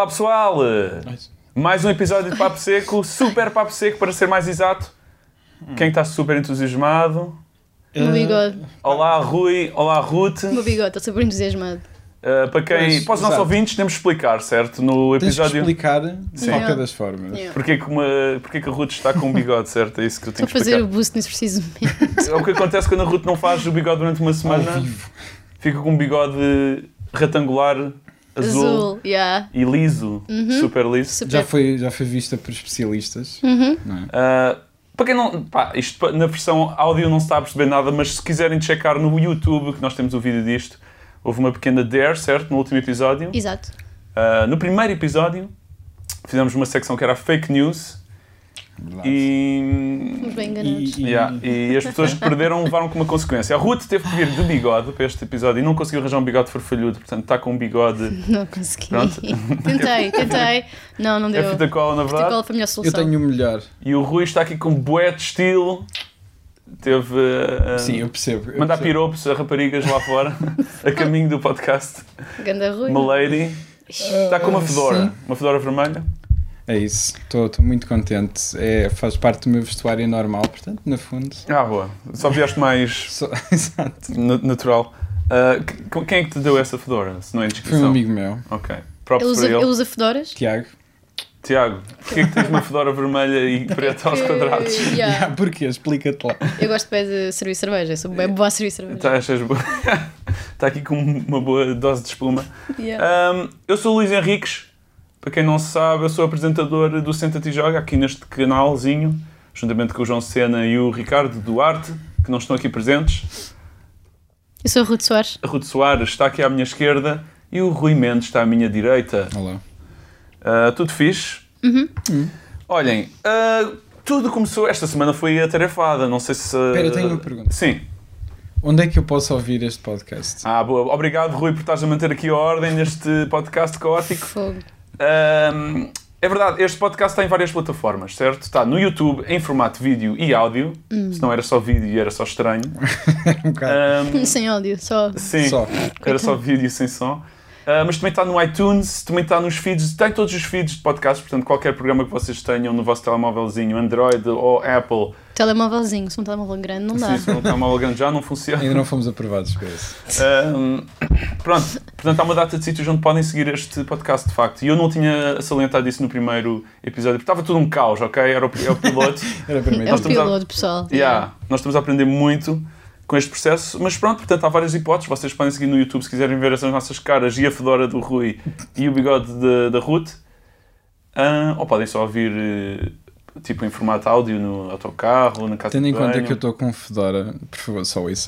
Olá pessoal, mais um episódio de Papo Seco, super Papo Seco para ser mais exato. Quem está super entusiasmado? O meu bigode. Olá Rui, olá Ruth. O meu bigode, estou super entusiasmado. Para os nossos ouvintes temos de explicar, certo? No episódio... Tens de explicar de qualquer das formas. Porque que a Ruth está com um bigode, certo? É isso que eu tenho que explicar. Estou a fazer o boost nesse preciso momento. É o que acontece quando a Ruth não faz o bigode durante uma semana. Fica com um bigode retangular, azul e liso, super liso. Super. Já foi vista por especialistas. Não é? Para quem não... isto na versão áudio não se está a perceber nada, mas se quiserem checar no YouTube, que nós temos o vídeo disto, houve uma pequena dare, certo? No último episódio. Exato. No primeiro episódio, fizemos uma secção que era fake news. Fomos bem enganados. E as pessoas que perderam levaram com uma consequência. A Ruth teve que vir de bigode para este episódio e não conseguiu arranjar um bigode farfalhudo, portanto está com um bigode... Não consegui. Tentei. Não deu. É fita cola, na verdade. Fita cola foi a melhor solução. Eu tenho o melhor. E o Rui está aqui com bué de estilo. Teve sim, eu percebo. Mandar piropos a raparigas lá fora, a caminho do podcast. Ganda Rui. Milady. Está com uma fedora vermelha. É isso, estou muito contente. Faz parte do meu vestuário normal, portanto, no fundo. Boa. Só vieste mais Exato. Natural. Quem é que te deu essa fedora, se não é indiscrição? Foi um amigo meu. Ok. Ele usa fedoras? Tiago, porquê é que tens uma fedora vermelha e preta aos quadrados? Porquê? Explica-te lá. Eu gosto bem de servir cerveja, sou bem boa a servir cerveja. Está aqui com uma boa dose de espuma. Eu sou o Luís Henriques, para quem não sabe, eu sou apresentador do Senta-te e Joga, aqui neste canalzinho, juntamente com o João Sena e o Ricardo Duarte, que não estão aqui presentes. Eu sou a Ruth Soares. A Ruth Soares está aqui à minha esquerda e o Rui Mendes está à minha direita. Olá. Tudo fixe? Olhem, tudo começou... Esta semana foi atarefada, não sei se... Espera, tenho uma pergunta. Sim. Onde é que eu posso ouvir este podcast? Boa. Obrigado, Rui, por estás a manter aqui a ordem neste podcast caótico. Fogo. É verdade, este podcast está em várias plataformas, certo? Está no YouTube, em formato vídeo e áudio. Se não era só vídeo e era só estranho. Sem áudio, só. Sim, era só vídeo sem som. Mas também está no iTunes, também está nos feeds, tem todos os feeds de podcast, portanto qualquer programa que vocês tenham no vosso telemóvelzinho, Android ou Apple. Telemóvelzinho, se um telemóvel grande não dá. Sim, se um telemóvel grande já não funciona. Ainda não fomos aprovados para isso. Pronto, portanto há uma data de sítios onde podem seguir este podcast de facto. E eu não tinha salientado isso no primeiro episódio, porque estava tudo um caos, ok? Era o piloto. É o piloto, pessoal. Nós estamos a aprender muito com este processo, mas pronto, portanto há várias hipóteses, vocês podem seguir no YouTube se quiserem ver essas nossas caras e a fedora do Rui e o bigode da Ruth, ou podem só ouvir tipo em formato áudio no autocarro, na casa tendo de banho. Tendo em conta que eu estou com fedora, por favor, só isso.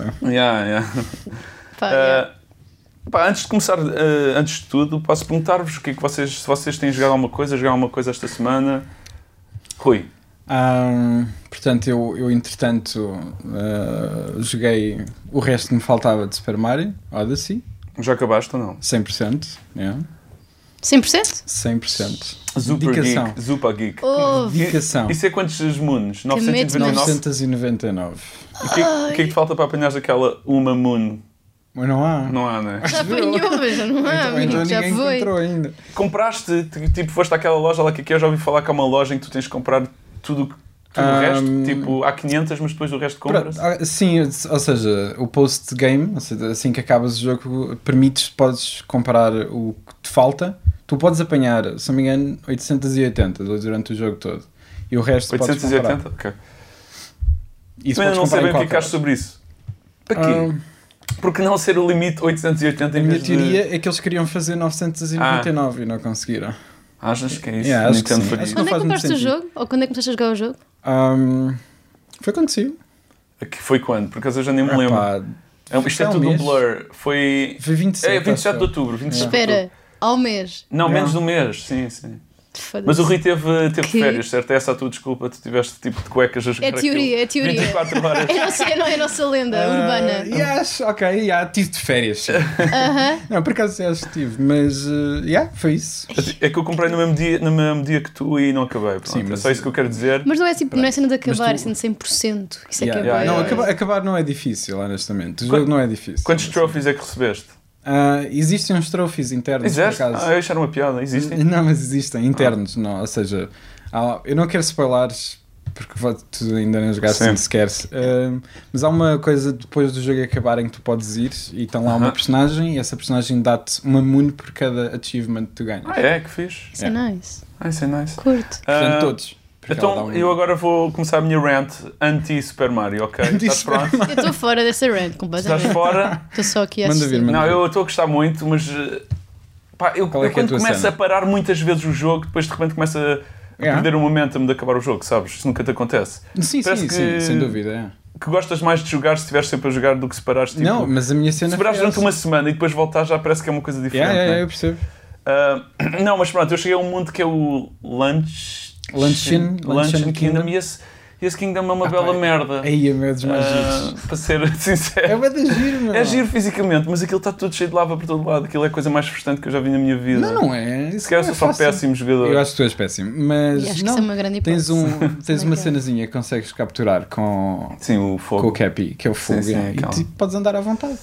Antes de começar, antes de tudo, posso perguntar-vos o que é que se vocês têm jogado alguma coisa esta semana. Rui. Portanto, eu entretanto joguei o resto que me faltava de Super Mario Odyssey. Já acabaste ou não? 100%. 100%? 100%. Super Geek. Dedicação. Isso é quantos moons? 999? O que é que te falta para apanhares aquela moon? Mas não há. Não há, né? Já apanhou, mas não há. Então já ninguém foi. encontrou ainda. Compraste, tipo, foste àquela loja lá que eu já ouvi falar que há uma loja em que tu tens de comprar tudo o resto, tipo, há 500, mas depois o resto compras? Sim, ou seja, o post-game, ou seja, assim que acabas o jogo, podes comprar o que te falta. Tu podes apanhar, se não me engano, 880 durante o jogo todo. E o resto 880? podes comprar. Ok. Isso mas não sei bem o que acho sobre isso. Para quê? Porque não ser o limite 880 em vez de... A minha teoria é que eles queriam fazer 999 e não conseguiram. Achas que é isso? Acho que sim. Quando é que compraste o jogo? Ou quando é que começaste a jogar o jogo? Foi quando saiu. Foi quando? Por acaso eu já nem me lembro. Isto é tudo um blur. Foi 27 de outubro. 27 Espera, ao mês? Não, menos de um mês. Sim. Mas o Rui teve férias, certo? É essa a tua desculpa, tu tiveste tipo de cuecas a jogar. É teoria. 24 horas. É a nossa lenda urbana. Tive de férias. Não, por acaso acho que tive, mas foi isso. É que eu comprei no mesmo dia que tu e não acabei. Sim, é só isso que eu quero dizer. Mas não é assim, não é cena de acabar, é cena de 100%. Isso é que é bem. Não, acabar não é difícil, honestamente. O jogo não é difícil. Quantos trophies é que recebeste? Existem uns trophies internos, por acaso. Eu acharam uma piada, existem? Não, mas existem, internos, não. Ou seja, eu não quero spoilers, porque tu ainda não jogaste se queres. Mas há uma coisa depois do jogo acabar em que tu podes ir e estão lá uma personagem e essa personagem dá-te uma moon por cada achievement que tu ganhas. Que fixe. Isso é nice. Isso é nice. Curto. Portanto, todos. Então, eu agora vou começar a minha rant anti-Super Mario, ok? Estás pronto? Eu estou fora dessa rant, completamente. Estás fora? Estou só aqui a Manda assistir. vir, Não, eu estou a gostar muito, mas... eu quando começo a parar muitas vezes o jogo, depois de repente começo a perder o momentum de acabar o jogo, sabes? Isso nunca te acontece. Sim, sem dúvida. Que gostas mais de jogar se estiveres sempre a jogar do que se parares, tipo... Não, mas a minha cena se parares durante uma semana e depois voltares já parece que é uma coisa diferente. Eu percebo. Não, mas pronto, eu cheguei a um mundo que é o Luncheon Kingdom e esse Kingdom é uma bela merda. Aí é medos mais giros. Para ser sincero. É bem giro, meu. É giro fisicamente, mas aquilo está tudo cheio de lava por todo lado. Aquilo é a coisa mais frustrante que eu já vi na minha vida. Não é. Se calhar eu sou só péssimo jogador. Eu acho que tu és péssimo, mas acho que isso é uma grande hipótese. tens uma cenazinha que consegues capturar com o fogo. Com o Cappy, que é o fogo. E podes andar à vontade.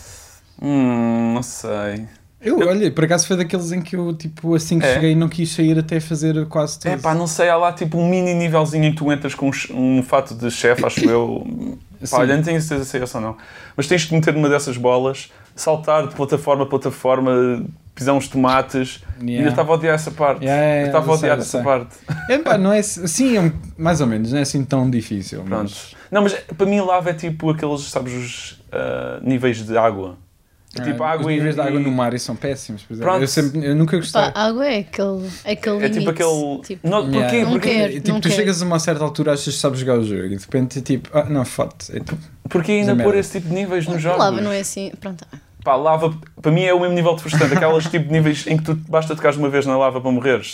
Não sei. Olha, por acaso foi daqueles em que eu, tipo, assim que cheguei não quis sair até fazer quase tudo. Não sei, há lá tipo um mini nívelzinho em que tu entras com um fato de chefe, acho eu. Olha, não tenho certeza se é essa ou não. Mas tens de meter numa dessas bolas, saltar de plataforma a plataforma, pisar uns tomates. E eu estava a odiar essa parte. Estava a odiar essa parte. Não é assim, mais ou menos, não é assim tão difícil. Pronto. Não, mas para mim lava é tipo aqueles, sabes, os níveis de água. Tipo água os níveis de água no mar são péssimos, por exemplo. Eu nunca gostei. A água é aquele limite. Tipo aquele... Tipo, porquê? Não quero. Tu chegas a uma certa altura achas que sabes jogar o jogo e de repente tipo, não, foda-se. Porquê ainda pôr esse tipo de níveis nos jogos? Lava não é assim, pronto. Lava, para mim é o mesmo nível de frustrante. Aquelas tipo de níveis em que tu basta tocares uma vez na lava para morreres.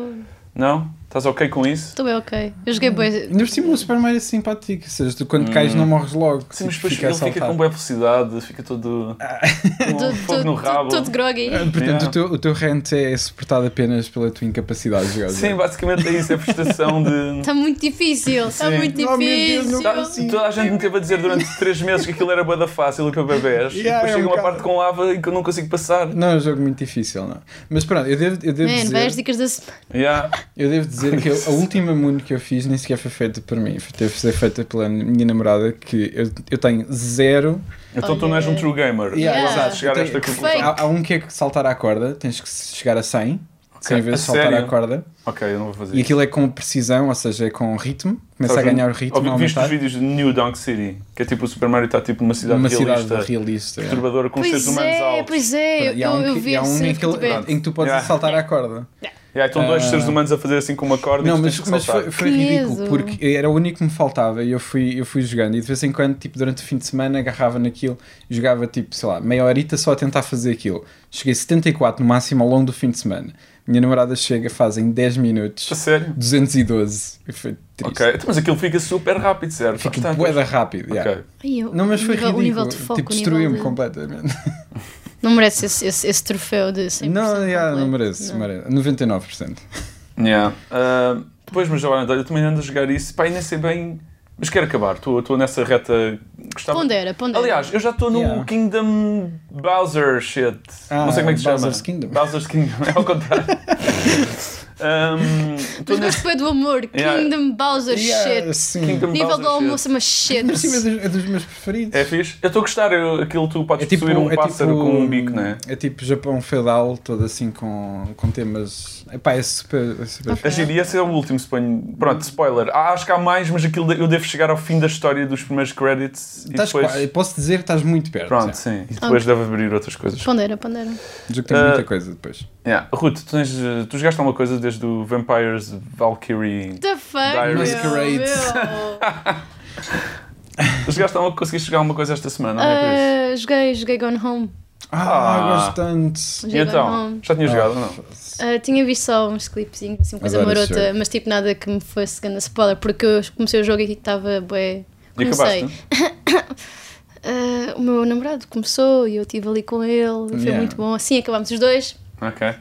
Não? Estás ok com isso? Estou bem ok. Eu joguei bem. Ainda por cima o Super Mario é simpático. Ou seja, tu quando cais não morres logo. Sim, mas depois ele fica com boa velocidade, fica todo... fogo no rabo. Todo groggy. Portanto, o teu rant é suportado apenas pela tua incapacidade de jogar. Sim, basicamente é isso. É a frustração de... Está muito difícil. Está muito difícil. Toda a gente me teve a dizer durante 3 meses que aquilo era bué da fácil e para bebés. E depois chega uma parte com lava e que eu não consigo passar. Não, é um jogo muito difícil, não. Mas pronto, eu devo dizer... vai as dicas da semana. Eu devo dizer que a última moon que eu fiz nem sequer foi feita por mim, teve de ser feita pela minha namorada, que eu tenho 0. Então tu não és um true gamer. Exato. Chegar a esta conclusão. Há um que é saltar à corda, tens que chegar a 100 vezes saltar à corda. Ok, eu não vou fazer isso. E aquilo é com precisão, ou seja, é com ritmo. Começa a ganhar o ritmo. Viste os vídeos de New Donk City, que é tipo o Super Mario está tipo numa cidade realista perturbadora, com os seres humanos altos. Pois é, eu vi esse em que tu podes saltar à corda. Estão 2 seres humanos a fazer assim com uma corda. Não, mas foi ridículo, porque era o único que me faltava e eu fui jogando. E de vez em quando, tipo, durante o fim de semana, agarrava naquilo e jogava, tipo, sei lá, meia horita só a tentar fazer aquilo. Cheguei a 74 no máximo ao longo do fim de semana. Minha namorada chega, faz em 10 minutos. A sério? 212. E foi triste. Ok, mas aquilo fica super rápido, certo? Fica bué rápido, Não, mas foi ridículo. O nível de foco, tipo, destruiu-me completamente. Não merece esse troféu de 100%. Não merece. 99%. Depois, mas olha, eu também ando a jogar isso. Pá, e nem sei bem... Mas quero acabar. Estou nessa reta... Pondera. Aliás, eu já estou no Kingdom Bowser shit. Não sei como é que se chama. Bowser's Kingdom. É ao contrário. Mas gosto foi do amor. Kingdom Bowser shit. Nível do almoço, mas shit. É dos meus preferidos. É fixe? Eu estou a gostar. Aquilo tu podes possuir um pássaro com um bico, não é? É tipo Japão feudal, todo assim com temas... Epá, é super a gíria, esse é o último, suponho. Pronto, spoiler. Acho que há mais, mas aquilo eu devo chegar ao fim da história dos primeiros credits. E depois... Posso dizer que estás muito perto. Pronto, sim. E depois deve abrir outras coisas. Pondera. O jogo tem muita coisa depois. Ruth, tu jogaste alguma coisa desde o Vampires Valkyrie The fuck, Masquerade? Tu conseguiste jogar alguma coisa esta semana? Joguei Gone Home. Gosto tanto. E então? Já tinha jogado ou não? Tinha visto só uns clipezinhos, assim, coisa marota, mas tipo nada que me fosse grande spoiler, porque eu comecei o jogo e estava bué. Comecei. O meu namorado começou e eu estive ali com ele, foi muito bom. Assim acabámos os dois. Ok.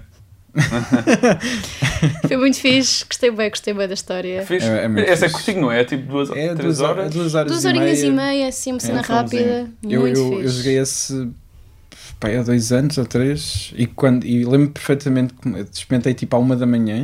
Foi muito fixe, gostei bem da história. Essa é curtinho, não é? É tipo 3 horas? 2 horas 2 horinhas e meia, assim, uma cena rápida. Eu joguei esse há 2 anos ou 3 e lembro perfeitamente que experimentei tipo à 1 da manhã.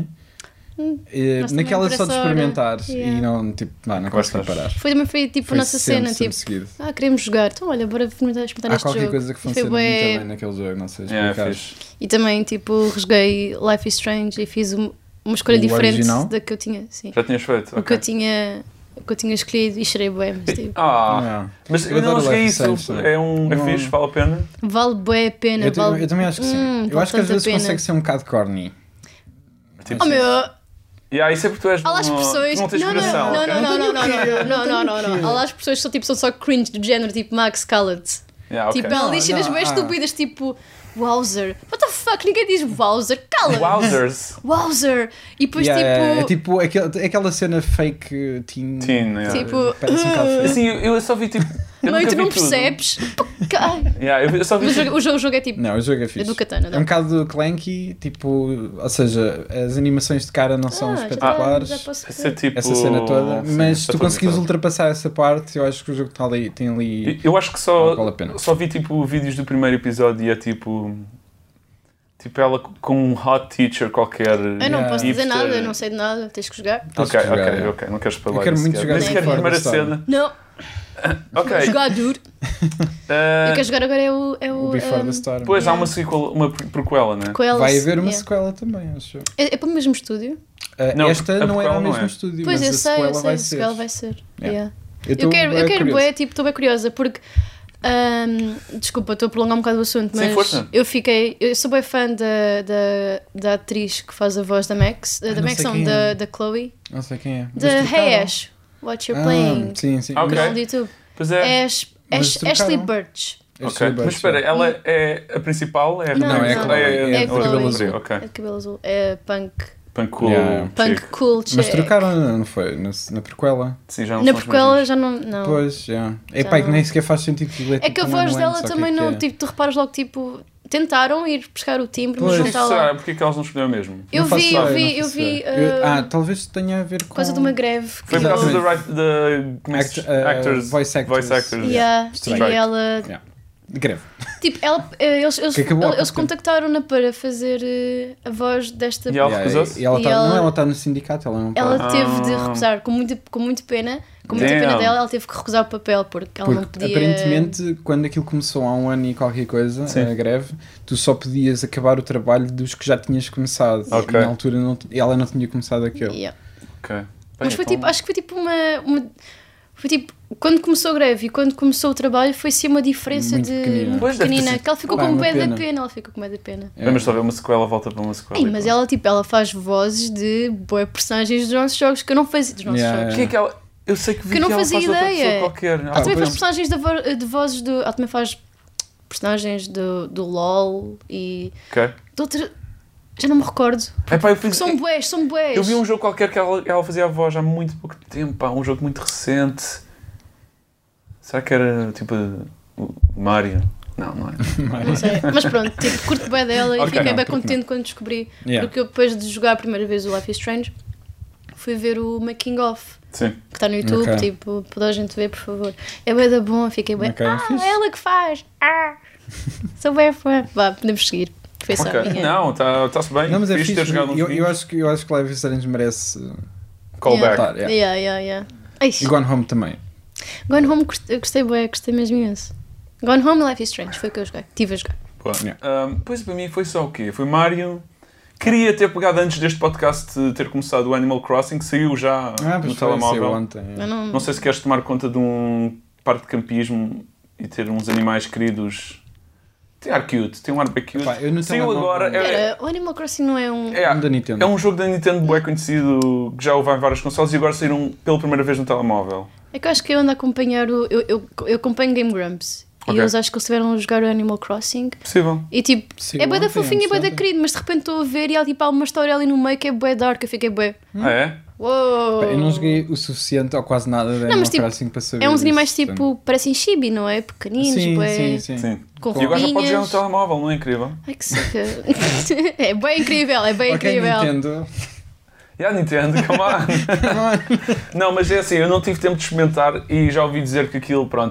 Naquela só de experimentar e não consegui parar. Foi tipo a nossa cena, tipo, queremos jogar, então olha, bora experimentar este jogo. Há qualquer coisa que funciona muito bem naquele jogo, não sei explicar. E também, tipo, rejoguei Life is Strange e fiz uma escolha diferente original? Da que eu tinha. Sim. Já tinhas feito? O que eu tinha escolhido e chorei bem, mas tipo... Mas eu não joguei isso, é fixe, vale a pena? Vale bem a pena. Eu também acho que sim. Eu acho que às vezes consegue ser um bocado corny. Oh meu... isso é porque tu és não tens inspiração. Não. Há lá as pessoas que são só cringe do género, tipo Max Callett. Tipo, ela diz cenas bem estúpidas, tipo Wowzer. What the fuck? Ninguém diz Wowzer. Cala! Wowzer. E depois é tipo aquela cena fake teen. Tipo, parece um bocado fake. Assim, eu só vi tipo. Mãe, tu não percebes? Eu só vi o jogo é tipo. Não, o jogo é fixe. É do Katana. É um bocado clanky, tipo. Ou seja, as animações de cara não são espetaculares. Essa cena toda. Mas se tu conseguires ultrapassar essa parte, eu acho que o jogo tem ali. Eu acho que só vi tipo vídeos do primeiro episódio e é tipo ela com um hot teacher qualquer. Eu não posso dizer nada, eu não sei de nada, tens que jogar. Ok, não quero spoiler. Eu quero muito jogar a primeira cena. Não. Ok. Jogar duro. Eu quero jogar agora é o Before the Storm. Pois há uma sequel, uma prequela, né? Vai haver uma sequela também, acho. É para o mesmo estúdio? Esta não era o mesmo estúdio, pois mas a sequela sequela vai ser. Eu quero bué, tipo, estou bem curiosa porque desculpa, estou a prolongar um bocado o assunto, mas eu sou bem fã da atriz que faz a voz da Max, da Chloe. Não sei quem é. Da Hey Ash, What You're Playing. Sim. No YouTube. Pois é. Ashley Birch. Ok, mas espera, ela é a principal? É a Chloe. É de cabelo azul. É punk. Punk cool. Punk cool chick. Mas trocaram, não foi? Na prequela? Sim, já não na prequela já não. Pois, É pá, que nem sequer faz sentido. É que a voz dela também não. Tipo, tu reparas logo, tipo. Tentaram ir buscar o timbre, mas não está lá. Porque é que elas não escolheram mesmo? Eu vi. Talvez tenha a ver com. Por causa de uma greve. Foi por causa de voice actors. E ela. De greve. Tipo, eles contactaram-na para fazer a voz desta. E ela recusou-se? Ela está no sindicato, ela não pode. Ela teve de recusar, com muita pena. Com muita pena dela, ela teve que recusar o papel porque ela não podia. Aparentemente, quando aquilo começou há 1 ano e qualquer coisa, a greve, tu só podias acabar o trabalho dos que já tinhas começado. E na altura ela não tinha começado aquele. Mas foi tipo, acho que foi tipo foi tipo, quando começou a greve e quando começou o trabalho, foi sim uma diferença muito pequenina. Que ela ficou com bué da pena. Ela ficou com bué da pena. Mas só ver uma sequela, volta para uma sequela. Mas ela faz vozes de bué personagens dos nossos jogos que eu não fazia. Dos nossos jogos. Quem é que ela... Eu sei que vi que eu não fazia ideia. Ela também faz personagens de vozes do... Ela também faz personagens do LOL e... de outra... Já não me recordo. São bués. Eu vi um jogo qualquer que ela fazia a voz há muito pouco tempo. Um jogo muito recente. Será que era tipo o Mario? Não é. Não sei. Mas pronto, tipo, curto bem dela e fiquei bem contente quando descobri. Porque eu depois de jogar a primeira vez o Life is Strange, fui ver o Making of. Sim. Que está no YouTube, tipo, para a gente ver, por favor. É bem da bom, fiquei bem. É ela que faz. Sou bem fã. Vá, podemos seguir. Foi só minha. Não, está-se bem. Não, mas é fixe. Eu acho que Life is Strange merece callback. E Gone Home também. Gone Home eu gostei mesmo imenso. Gone Home e Life is Strange foi o que eu joguei. Estive a jogar. Pois para mim foi só o quê? Foi Mario. Queria ter pegado antes deste podcast ter começado o Animal Crossing, que saiu já no telemóvel. Ontem. Não sei se queres tomar conta de um parque de campismo e ter uns animais queridos. Tem ar cute, tem um ar bem cute. Saiu agora. O Animal Crossing não é um. Da Nintendo. É um jogo da Nintendo bem conhecido que já houve em várias consoles e agora saíram pela primeira vez no telemóvel. É que eu acho que eu ando a acompanhar eu acompanho Game Grumps. E eles acho que eles estiveram a jogar o Animal Crossing. Possível. E tipo, é bué da fofinha e bué da querido, mas de repente estou a ver e há tipo uma história ali no meio que é bué dark, eu fiquei bué. É? Uou! Eu não joguei o suficiente ou quase nada de Animal Crossing para saber. É uns animais tipo, parecem chibi, não é? Pequeninos, bué. Sim. Com roupinhas. E agora já pode jogar no telemóvel, não é incrível? Ai que seca. É bem incrível, incrível. Nintendo. Nintendo, come on. Não, mas é assim, eu não tive tempo de experimentar e já ouvi dizer que aquilo, pronto,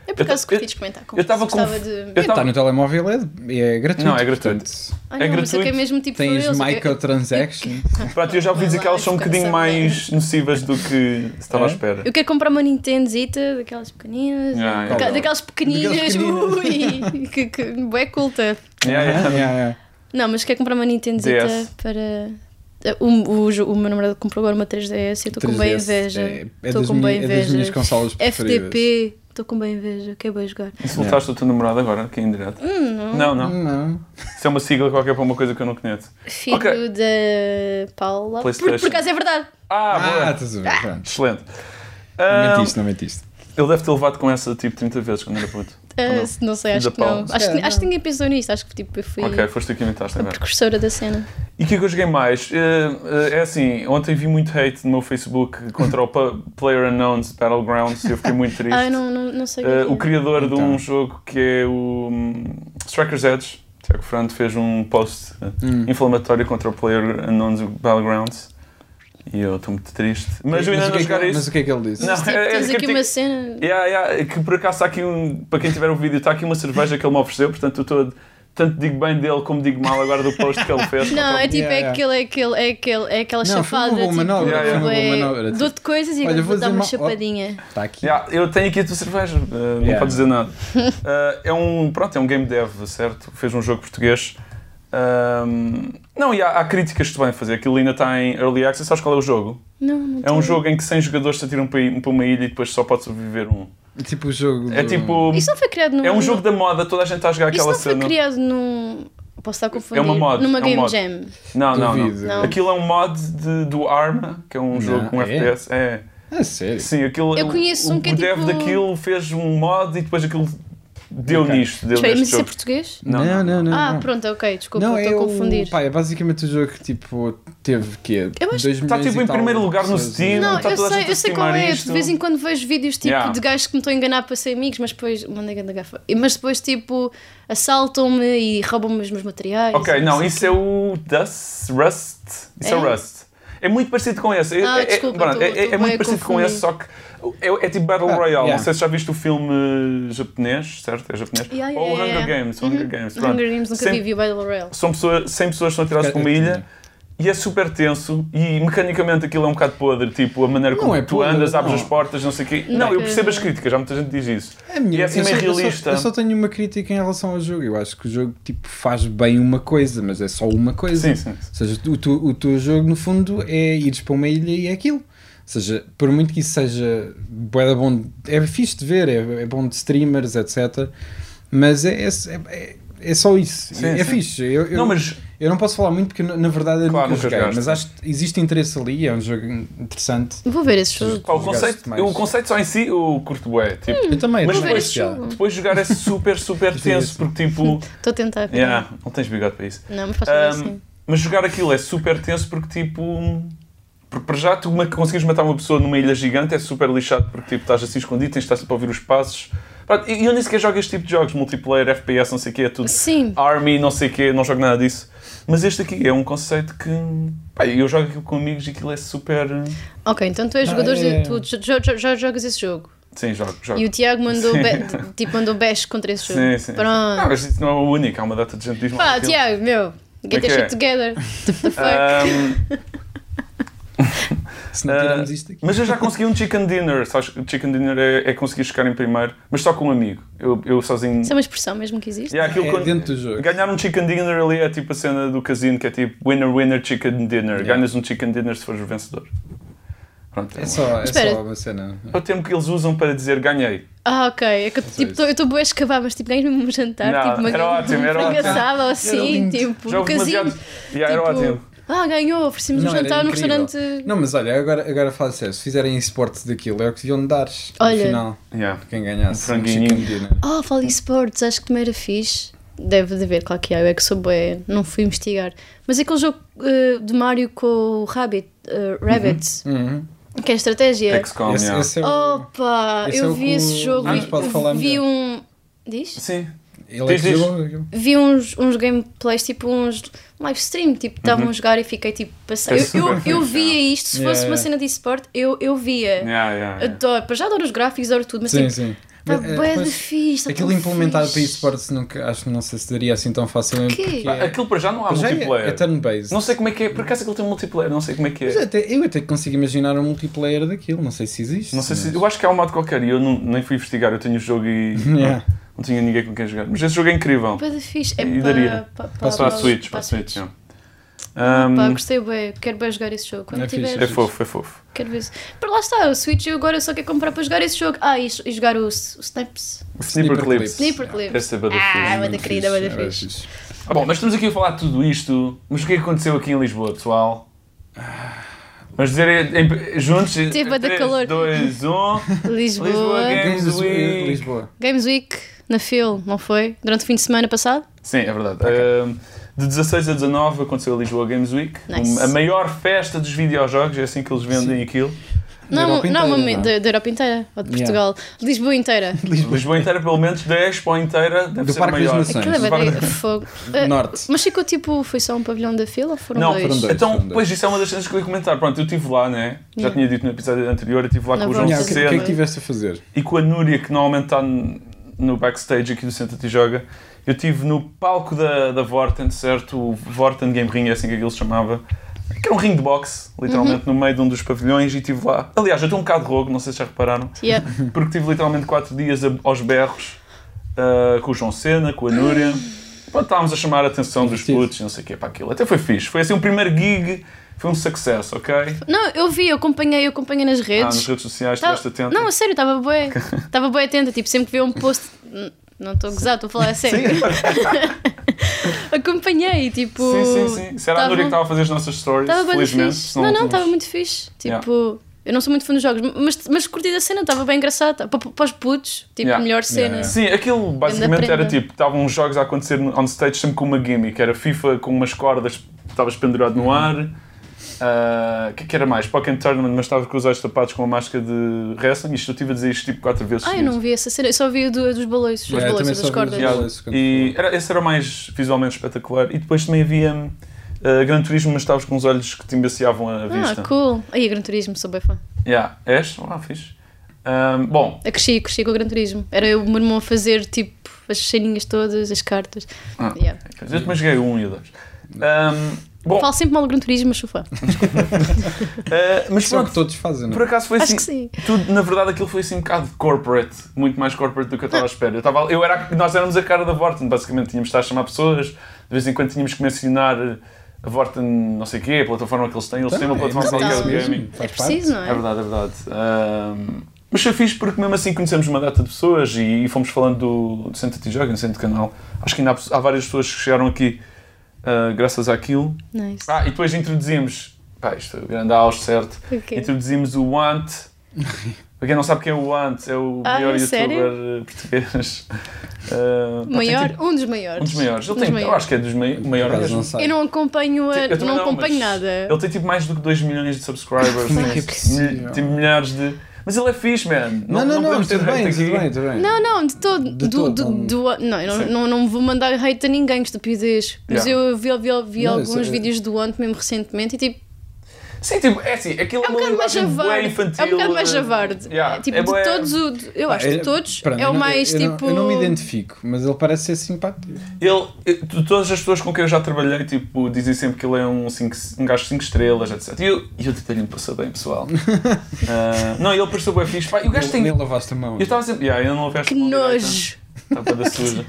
Eu por acaso curti de experimentar. Eu estava com... Está no telemóvel, é gratuito. Não, é gratuito. Não, é gratuito. Mas é mesmo tipo tens microtransactions. Pronto, eu já ouvi dizer que elas são um bocadinho mais nocivas do que estava à espera. Eu quero comprar uma Nintendo Zita, daquelas pequeninas. Daquelas pequeninas. Ui, que é culta. Não, mas quero comprar uma Nintendo Zita para... O meu namorado comprou agora uma 3DS e eu estou com bem inveja. Estou com bem inveja. É das minhas consolas preferidas. FTP, estou com bem inveja. Quero bem jogar. Insultaste o teu namorado agora, aqui em direto? Não. Isso é uma sigla qualquer para uma coisa que eu não conheço. Filho da Paula. Por acaso é verdade. Estás a ver. Excelente. Não mentiste. Ele deve ter levado com essa tipo 30 vezes quando era puto. Não sei, acho que não. Acho que ninguém pensou nisso. Acho que tipo, eu fui foste tu que imitaste a precursora da cena. E o que é que eu joguei mais? É assim, ontem vi muito hate no meu Facebook contra o PlayerUnknown's Battlegrounds e eu fiquei muito triste. Não sei. O criador de um jogo que é o Strikers Edge, Tiago Franto, fez um post inflamatório contra o PlayerUnknown's Battlegrounds. E eu estou muito triste. Mas eu ainda não jogar isso. Mas o que é que ele disse? Tens aqui uma cena... que por acaso está aqui para quem tiver o vídeo, está aqui uma cerveja que ele me ofereceu, portanto eu tanto digo bem dele como digo mal agora do post que ele fez. Não, é tipo, é aquela chapada, tipo, dou-te coisas e vou dar uma chapadinha. Está aqui. Eu tenho aqui a tua cerveja, não podes dizer nada. É um game dev, certo? Fez um jogo português. E há críticas que tu vais fazer. Aquilo ainda está em Early Access. Sabes qual é o jogo? Não é um jogo em que 100 jogadores se atiram para uma ilha e depois só pode sobreviver um. É tipo o jogo. Isso não foi criado num... É um jogo da moda, toda a gente está a jogar aquela cena. Isso não foi criado num... Posso estar a confundir? É uma mod. Numa Game Jam. Não. Aquilo é um mod do Arma, que é um jogo com FPS. É sério? Sim, aquilo. Eu conheço o dev daquilo fez um mod e depois aquilo. Deu nisto. Mas isso é português? Não. Pronto, ok, desculpa, estou a confundir. É basicamente o jogo que tipo, teve quê? Está tipo em primeiro lugar no Steam. Não, eu sei qual é. De vez em quando vejo vídeos tipo, de gajos que me estão a enganar para ser amigos, mas depois mandei a gafa. Mas depois tipo assaltam-me e roubam-me os meus materiais. Ok, não, isso é o Rust. Isso é o Rust. É muito parecido com esse. É muito parecido com esse, só que é tipo Battle Royale. Não sei se já viste o filme japonês, certo? É japonês? Ou Hunger Games. Hunger Games, nunca vi o Battle Royale. 100 pessoas são atiradas para uma ilha e é super tenso e mecanicamente aquilo é um bocado podre, tipo a maneira como tu andas, abres as portas, não sei o quê. Não, eu percebo as críticas, já muita gente diz isso. E é assim meio realista. Eu só tenho uma crítica em relação ao jogo. Eu acho que o jogo tipo, faz bem uma coisa, mas é só uma coisa. Sim. Ou seja, o teu jogo no fundo é ires para uma ilha e é aquilo. Ou seja, por muito que isso seja bom, é fixe de ver, é bom de streamers, etc. Mas é só isso. É fixe. Eu não posso falar muito porque na verdade eu nunca joguei, mas acho que existe interesse ali, é um jogo interessante. Vou ver esse jogo. O conceito só em si eu curto bué. Tipo, eu também. Mas depois jogar é super tenso porque tipo... Estou a tentar. Não tens bigode para isso. Não, mas posso fazer assim. Mas jogar aquilo é super tenso porque tipo... Porque para já tu conseguires matar uma pessoa numa ilha gigante é super lixado porque tipo, estás assim escondido, tens de estar sempre a ouvir os passos. E eu nem sequer jogo este tipo de jogos, multiplayer, FPS, não sei o quê, é tudo Army, não sei o quê, não jogo nada disso. Mas este aqui é um conceito que... eu jogo aquilo com amigos e aquilo é super... Ok, então tu és jogador tu já jogas esse jogo? Sim, jogo. E o Tiago mandou bash contra esse jogo? Sim. Pronto. Não, mas isso não é o único, há uma data de gente que diz mal. Tiago, get your shit together. What the fuck? Se não tiramos isto aqui. Mas eu já consegui um chicken dinner. Sabes que o chicken dinner é conseguir chegar em primeiro, mas só com um amigo. Eu sozinho. Isso é uma expressão mesmo que existe? Dentro do jogo. Ganhar um chicken dinner ali é tipo a cena do casino que é tipo winner chicken dinner. Ganhas um chicken dinner se fores o vencedor. Pronto, é só uma cena. É o termo que eles usam para dizer ganhei. Ok. É que eu estou boa a escavar, mas tipo, ganhas mesmo um jantar. Não, tipo, era ótimo. Engraçado assim, tipo, no casino. Era ótimo. Ganhou, oferecemos um jantar no restaurante. Não, mas olha, agora fala sério, se fizerem esportes daquilo, é o que deviam dar no final. Quem ganhasse. Fala de esportes, acho que também era fixe. Deve de haver, claro que há, eu é que sou bué, não fui investigar. Mas aquele jogo de Mario com o Rabbids, que é a estratégia. XCOM, Opa, eu vi esse jogo, vi um... Diz? Sim. Vi uns gameplays, tipo uns live stream, tipo, estavam a jogar e fiquei tipo, eu via isto, se fosse uma cena de esporte, eu via. Adoro, para já adoro os gráficos, adoro tudo, mas sim. Está bem fixe. Aquilo implementado para eSports acho que não sei se daria assim tão facilmente. Porque aquilo para já não há multiplayer. É turn-based. Não sei como é que é. Por acaso aquilo tem multiplayer, não sei como é que é. Mas eu até consigo imaginar um multiplayer daquilo. Não sei se existe. Não sei se, eu acho que há um modo qualquer e eu nem fui investigar. Eu tenho o jogo e não tinha ninguém com quem jogar. Mas esse jogo é incrível. Bem fixe. E daria. Para a Switch. Gostei bem, quero bem jogar esse jogo. Quando é fofo. Quero ver. Para lá está, o Switch eu agora só quero comprar para jogar esse jogo. E jogar o Snaps. Sniper Clips. Essa é bada querida, bada fixe. Bom, mas estamos aqui a falar de tudo isto. Mas o que é que aconteceu aqui em Lisboa, pessoal? Vamos dizer juntos. Teve 3, calor. 2, 1. Lisboa. Games Week na Phil, não foi? Durante o fim de semana passado? Sim, é verdade. De 16 a 19 aconteceu a Lisboa Games Week. Nice. A maior festa dos videojogos, é assim que eles vendem aquilo. Da Europa inteira, ou de Portugal. Lisboa inteira. Lisboa inteira, pelo menos, da Expo inteira, deve ser Parque maior. Das Nações. Fogo. Norte. Mas ficou foi só um pavilhão da fila ou foram dois? Foram dois. Então, pois isso é uma das cenas que eu ia comentar. Pronto, eu estive lá, né? Já tinha dito no episódio anterior, eu estive lá com o João Cena. O que é que tiveste a fazer? E com a Núria, que normalmente está no backstage aqui do Centro de Joga. Eu estive no palco da Vorten, certo? O Vorten Game Ring, é assim que aquilo se chamava. Que era um ring de boxe, literalmente, no meio de um dos pavilhões, e estive lá. Aliás, eu estou um bocado rogo, não sei se já repararam, porque tive literalmente 4 dias aos berros com o João Cena, com a Núria. Pronto, estávamos a chamar a atenção dos putos, não sei o que, para aquilo. Até foi fixe. Foi assim um primeiro gig, foi um sucesso, ok? Não, eu acompanhei nas redes. Nas redes sociais, estiveste atento? Não, a sério, estava bem atenta. Tipo, sempre que via um post... Não estou a gozar, estou a falar a sério. Acompanhei, tipo... Sim. Se era a Núria que estava a fazer as nossas stories, felizmente. Não, estava muito fixe. Tipo, eu não sou muito fã dos jogos, mas curti da cena, estava bem engraçado. Para os putos, tipo, melhor cena. Sim, aquilo basicamente era tipo, estavam uns jogos a acontecer on stage sempre com uma gimmick. Era FIFA com umas cordas, estavas pendurado no ar. Que era mais? Pokémon Tournament, mas estava com os olhos tapados com uma máscara de wrestling. Isto eu estive a dizer isto tipo 4 vezes. Eu não vi essa cena, eu só vi dos balões, das cordas. Esse era o mais visualmente espetacular. E depois também havia Gran Turismo, mas estavas com os olhos que te embaciavam a vista. Cool. Aí, Gran Turismo, sou bem fã. És? Fixe. Bom. Cresci com o Gran Turismo. Era o meu irmão a fazer tipo as cheirinhas todas, as cartas. Eu também joguei o 1 e o 2. Bom, falo sempre mal do Gran Turismo, mas sou fã. Mas só que todos fazem, não é? Por acaso foi assim. Acho que sim. Tudo, na verdade, aquilo foi assim um bocado corporate, muito mais corporate do que eu estava à espera. Nós éramos a cara da Vorten, basicamente. Tínhamos de estar a chamar pessoas, de vez em quando tínhamos que mencionar a Vorten, não sei o quê, a plataforma que eles têm. Eles têm uma plataforma qualquer de gaming. É preciso, não é? É verdade. Mas foi fixe porque mesmo assim conhecemos uma data de pessoas e fomos falando do Centro de Joga, no Centro de Canal. Acho que ainda há várias pessoas que chegaram aqui graças àquilo. Nice. E depois introduzimos, isto é o grande auge, certo? Okay. Introduzimos o Want. Para quem não sabe quem é o Want, é o maior youtuber português. Um dos maiores. Ele tem, eu acho que é dos maiores. Eu não acompanho, não acompanho nada. Ele tem tipo mais do que 2 milhões de subscribers. Tem milhares de... Mas ele é fixe, man. Não, tudo bem. Não, de todo. Não vou mandar hate a ninguém, estupidez. Mas eu vi alguns vídeos do Ant mesmo recentemente e tipo... Sim, tipo, é assim, aquilo é uma linguagem bem infantil. É um bocado mais javarde. Tipo, de todos, eu acho que de todos é o mais tipo... Eu não me identifico, mas ele parece ser simpático. Todas as pessoas com quem eu já trabalhei, tipo, dizem sempre que ele é um gajo de 5 estrelas, etc. E eu tentei-lhe passar bem, pessoal. Não, ele pareceu bem fixe. E o gajo tem... Nem lavaste a mão. Eu estava sempre... Eu não lavaste a mão. Que nojo! Chapada suja.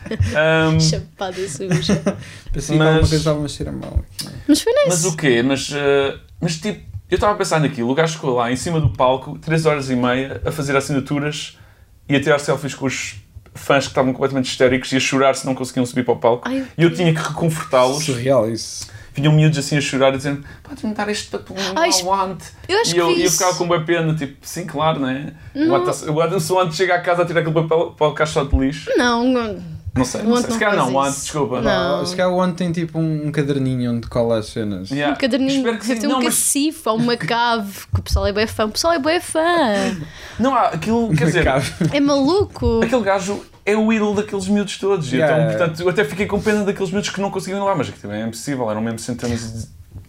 Chapada suja. Pensei que alguma coisa estava a cheirar mal. Mas foi nice. Mas o quê? Mas tipo, eu estava a pensar naquilo. O gajo ficou lá em cima do palco 3 horas e meia a fazer assinaturas e a tirar selfies com os fãs que estavam completamente histéricos e a chorar se não conseguiam subir para o palco. E eu tinha que reconfortá-los. Surreal isso. Vinham miúdos assim a chorar e dizendo: podes-me dar este papelinho ao Want? E eu ficava com uma pena, tipo, sim, claro, não é? O Want chega a casa a tirar aquele papel para o caixote de lixo. Não sei. Se calhar não, Want, desculpa. Não. Se calhar o Want tem tipo um caderninho onde cola as cenas. Um caderninho, deve ter um cacifo ou uma cave, que o pessoal é bem fã. Não há, aquilo, quer dizer... É maluco. Aquele gajo é o ídolo daqueles miúdos todos. Então, portanto, eu até fiquei com pena daqueles miúdos que não conseguiam ir lá, mas que também é impossível, eram mesmo centenas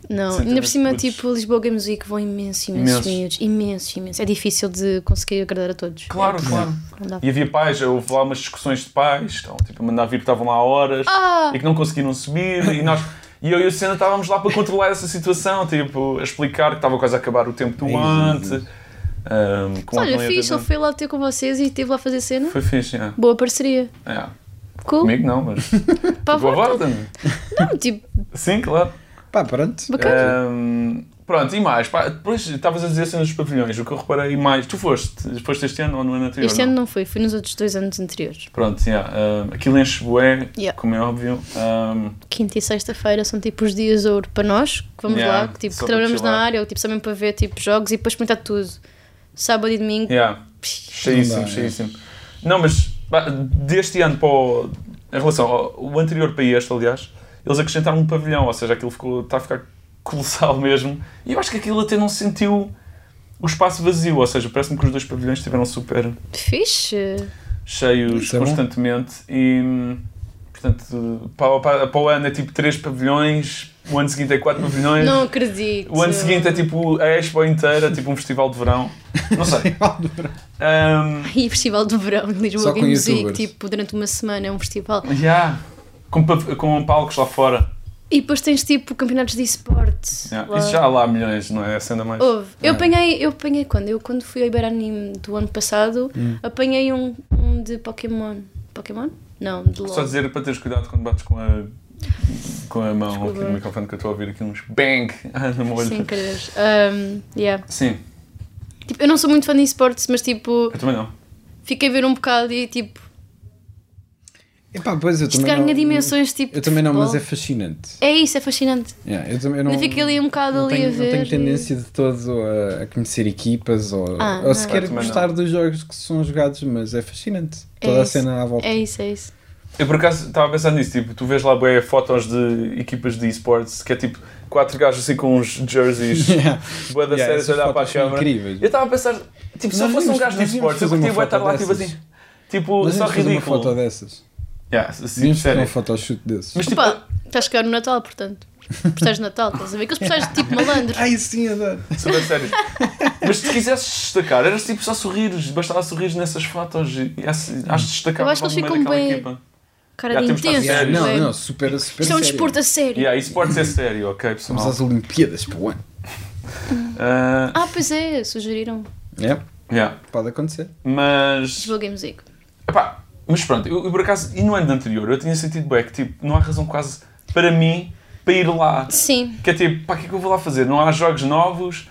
Não, ainda por cima, tipo, Lisboa Games Week vão imensos miúdos. Imenso. É difícil de conseguir agradar a todos. Claro. E havia pais, houve lá umas discussões de pais, então, tipo, a mandar vir que estavam lá horas e que não conseguiram subir. E eu e a Cena estávamos lá para controlar essa situação, tipo, a explicar que estava quase a acabar o tempo do ante. Olha, fixe, ele foi lá ter com vocês e esteve lá a fazer cena. Foi fixe, Boa parceria. Cool. Comigo não, mas... Boa volta. Não, tipo... Sim, claro. Pronto. Pronto, e mais? Depois estavas a dizer cenas dos pavilhões, o que eu reparei mais... Tu foste depois deste ano ou no ano anterior? Este ano não fui nos outros 2 anos anteriores. Pronto, aquilo enche bué, como é óbvio. Quinta e sexta-feira são tipo os dias ouro para nós, que vamos lá, que tipo, trabalhamos na área, ou tipo, só mesmo para ver tipo, jogos e depois experimentar tudo. Sábado e domingo. Cheíssimo. Não, mas deste ano em relação ao anterior para este, aliás, eles acrescentaram um pavilhão, ou seja, aquilo está a ficar colossal mesmo. E eu acho que aquilo até não se sentiu o espaço vazio, ou seja, parece-me que os 2 pavilhões estiveram super cheios constantemente. E, portanto, para o ano é tipo 3 pavilhões, o ano seguinte é 4 pavilhões. Não acredito. O ano seguinte é tipo a Expo inteira, tipo um festival de verão. Não sei. E festival de verão em Lisboa Games Week, tipo, durante uma semana é um festival. Com palcos lá fora. E depois tens tipo campeonatos de esportes. Isso já há lá milhões, não é? Essa ainda mais. Eu apanhei quando? Eu quando fui ao Iberanime do ano passado, apanhei um de Pokémon. Pokémon? Não, de LOL. Só dizer para teres cuidado quando bates com a mão aqui no microfone, que eu estou a ouvir aqui uns bang no meu olho. Sem querer. Sim. Tipo, eu não sou muito fã de esportes, mas tipo... Eu também não. Fiquei a ver um bocado e tipo... Pois eu isto ganha dimensões tipo. Eu também não, mas é fascinante. É isso, é fascinante. Eu também não. Eu fico ali um bocado a ver. Não tenho tendência de todo a conhecer equipas ou sequer gostar dos jogos que são jogados, mas é fascinante. Toda a cena à volta. É isso. Eu por acaso estava a pensar nisso, tipo, tu vês lá bué fotos de equipas de esportes que é tipo 4 gajos assim com uns jerseys bué da série a olhar para a câmara. Incríveis. Eu estava a pensar, tipo, se eu fosse um gajo de esportes, eu curtia estar lá tipo assim, tipo, só ridículo. Uma foto dessas. Sim, sério. Uma photoshoot desses. Mas tipo, estás a chegar no Natal, portanto. Postais de Natal, estás a ver? Aqueles postais de tipo malandros. Ai, sim, adoro. Super sério. Mas se quisesses destacar, eras tipo só sorrires, bastava sorrir nessas fotos e acho que destacava. Eu acho que eles ficam bem. Equipa. Cara de intenso. Não, super isto é um desporto a sério. Esportes é sério, ok, pessoal. Vamos às Olimpíadas para o ano. Pois é, sugeriram. Pode acontecer. Mas. Lisboa Games Week. Mas pronto, eu por acaso, e no ano anterior, eu tinha sentido bem que tipo, não há razão quase para mim para ir lá. Sim. Que é tipo, o que é que eu vou lá fazer? Não há jogos novos,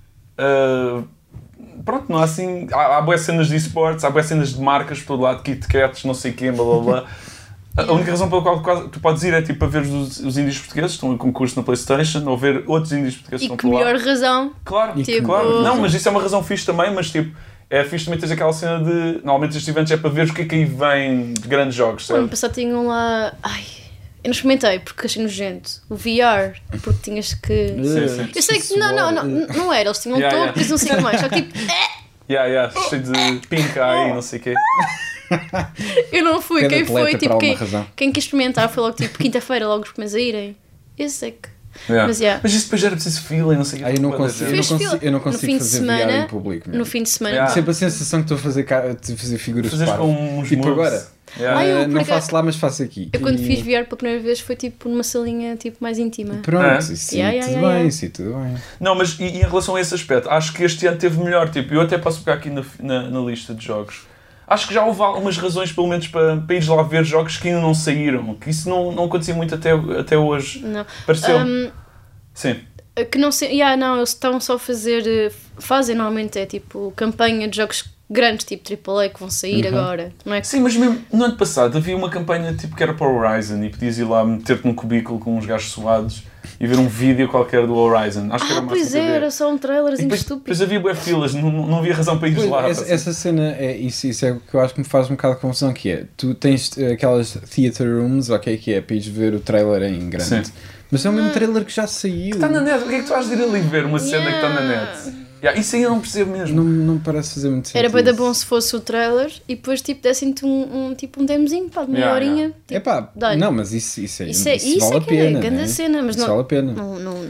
pronto, não há assim, há boas cenas de esportes, há boas cenas de marcas por todo lado, Kit Kats, não sei o quê, blá blá blá. A única razão pela qual tu podes ir é tipo a ver os índios portugueses que estão em concurso na PlayStation, ou ver outros índios portugueses que estão por lá. E que melhor razão. Claro, tipo... claro. Não, mas isso é uma razão fixe também, mas tipo, é fixe também teres aquela cena de... Normalmente estes eventos é para ver o que é que aí vem de grandes jogos, certo? Ano passado tinham lá... eu não experimentei porque achei nojento. O VR, porque tinhas que... Sim. Eu sei que... Não era. Eles tinham topos e não sei o que mais. Só que tipo... cheio de pink eye e não sei o quê. Eu não fui. Quem foi, tipo... Quem quis experimentar foi logo tipo quinta-feira, logo os primeiros a irem. Esse é que... Mas isso depois já era preciso fila e não sei o que. Eu não consigo fazer VR em público. No fim de semana. Sempre a sensação que estou a fazer figuras de par. Com uns tipo agora. Não faço lá, mas faço aqui. Eu quando fiz VR pela primeira vez foi tipo numa salinha tipo mais íntima. Pronto, isso tudo bem. Não, mas e em relação a esse aspecto, acho que este ano teve melhor. Tipo, eu até posso pegar aqui na lista de jogos. Acho que já houve algumas razões, pelo menos, para ires lá ver jogos que ainda não saíram. Que isso não acontecia muito até hoje. Não. Pareceu. Sim. Que não sei. Não, eles estão só a fazer. Fazem normalmente é tipo campanha de jogos grandes, tipo AAA, que vão sair agora. Não é? Sim, mas mesmo no ano passado havia uma campanha tipo que era para o Horizon e podias ir lá meter-te num cubículo com uns gajos suados e ver um vídeo qualquer do Horizon. Acho que era mais pois era só um trailerzinho estúpido. Depois havia bué filas, não havia razão para ir lá. Essa cena, isso é o que eu acho que me faz um bocado de confusão, que é, tu tens aquelas theater rooms, ok, que é para ires ver o trailer em grande. Sim. Mas é o mesmo trailer que já saiu. Que está na net, o que é que tu has de ir ali ver uma cena que está na net? Isso aí eu não percebo mesmo. Não parece fazer muito sentido. Era bem bom se fosse o trailer e depois tipo dessem-te um demozinho, de meia horinha. Tipo, não, mas isso vale a pena. É grande cena, mas isso vale a pena.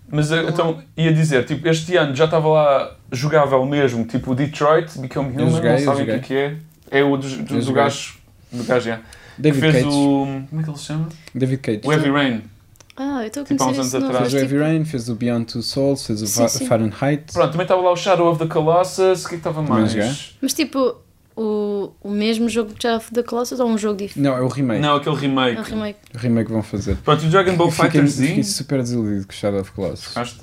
Mas então, ia dizer, tipo, este ano já estava lá jogável mesmo, tipo, o Detroit, Become Human, não sabem o que é. É o do gajo, já. David fez Cage. Como é que ele se chama? David Cage. O Heavy Rain. Eu estou a tipo, há uns anos atrás. Fez o Heavy Rain, fez o Beyond Two Souls, fez o Fahrenheit. Pronto, também estava lá o Shadow of the Colossus, o que é que estava mais? Mas tipo, o mesmo jogo de Shadow of the Colossus ou um jogo diferente? Não, é o remake. Não, aquele remake. É o remake. O remake vão fazer. Pronto, o Dragon Ball Fighter Z. Fiquei super desiludido com o Shadow of the Colossus. Ficaste?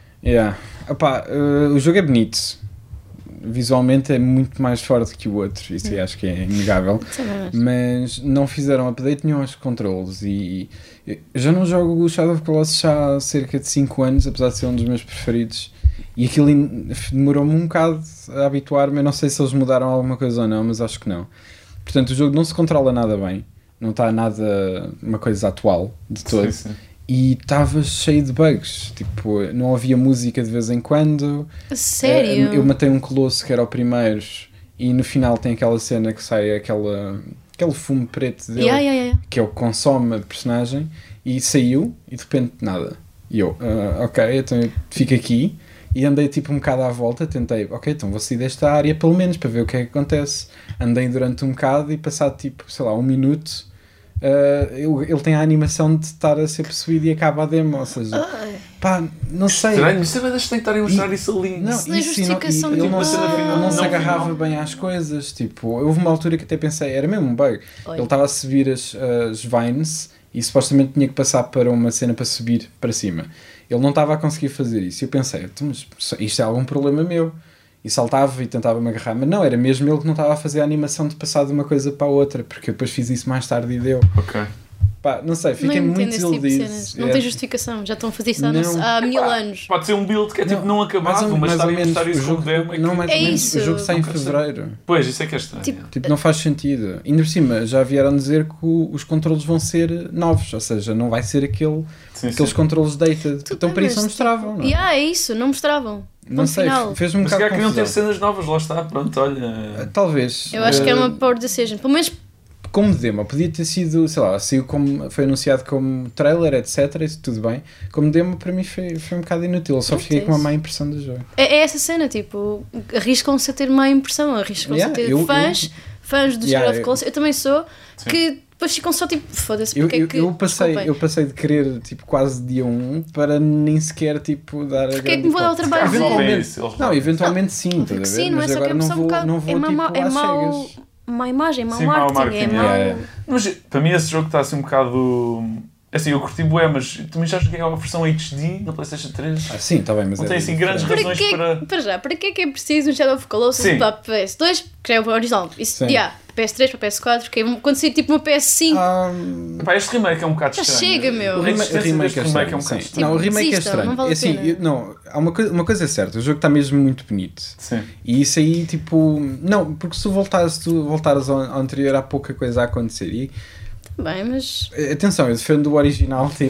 Opa, o jogo é bonito. Visualmente é muito mais forte que o outro, isso eu acho que é inegável, mas não fizeram update nenhum aos controles e eu já não jogo o Shadow of the Colossus já há cerca de 5 anos, apesar de ser um dos meus preferidos, e aquilo demorou-me um bocado a habituar-me. Eu não sei se eles mudaram alguma coisa ou não, mas acho que não. Portanto, o jogo não se controla nada bem, não está nada uma coisa atual de todo. Sim. E estava cheio de bugs, tipo, não havia música de vez em quando. Sério? Eu matei um colosso que era o primeiro e no final tem aquela cena que sai aquele fumo preto dele, que é o que consome a personagem, e saiu e de repente nada. E eu, ok, então eu fico aqui e andei tipo um bocado à volta, tentei, ok, então vou sair desta área pelo menos para ver o que é que acontece. Andei durante um bocado e passado tipo, sei lá, 1 minuto, ele tem a animação de estar a ser possuído e acaba a demo, ou seja, pá, não sei. Estranho, mas vocês têm que estar a mostrar isso ali. Não, isso justificação ele não não se agarrava bem às coisas, tipo, houve uma altura que até pensei, era mesmo um bug. Ele estava a subir as vines e supostamente tinha que passar para uma cena para subir para cima. Ele não estava a conseguir fazer isso. E eu pensei, mas isto é algum problema meu. E saltava e tentava-me agarrar. Mas não, era mesmo ele que não estava a fazer a animação de passar de uma coisa para a outra. Porque eu depois fiz isso mais tarde e deu. Ok. Pá, não sei, fiquei muito desiludido. Tipo não tem justificação, já estão a fazer isso há 1000 anos. Pode ser um build que é tipo não acabado, mas estar a mostrar isso como demo. O jogo sai em fevereiro. Pois, isso é que é estranho. Tipo, não faz sentido. Ainda por cima, já vieram dizer que os controles vão ser novos, ou seja, não vai ser aqueles controles dated. Então para isso não mostravam, não é? É isso, não mostravam. Não sei, fez-me um bocado de confusão. Mas queriam ter cenas novas, lá está, pronto, olha... Talvez. Eu acho que é uma power decision, pelo menos... Como demo, podia ter sido, sei lá, foi anunciado como trailer, etc, isso tudo bem. Como demo, para mim foi um bocado inútil, eu só fiquei com uma má impressão do jogo. É essa cena, tipo, arriscam-se a ter má impressão, arriscam-se a ter fãs do Shadow of the Colossus, eu também sou, que depois ficam só tipo, foda-se, porque é que... Eu passei de querer, tipo, quase dia 1 para nem sequer, tipo, dar porque é que me vou dar o trabalho eventualmente sim, porque sim, não é só que é um bocado, é má imagem, má marketing. Mas para mim esse jogo está assim um bocado... Assim, eu curti bué, mas também já joguei a versão HD na PlayStation 3. Sim, está bem, mas não tem assim grandes razões para que é preciso um Shadow of the Colossus para PS2, que é o original? Isso, PS3 para PS4, que quando sair tipo uma PS5... este remake é um bocado estranho. Chega, meu. O remake é um bocado estranho. Não, o remake é estranho. Não vale há uma coisa é certa, o jogo está mesmo muito bonito. Sim. E isso aí, tipo... Não, porque se tu voltares ao anterior, há pouca coisa a acontecer. E... Bem, mas... Atenção, eu defendo o original, tipo...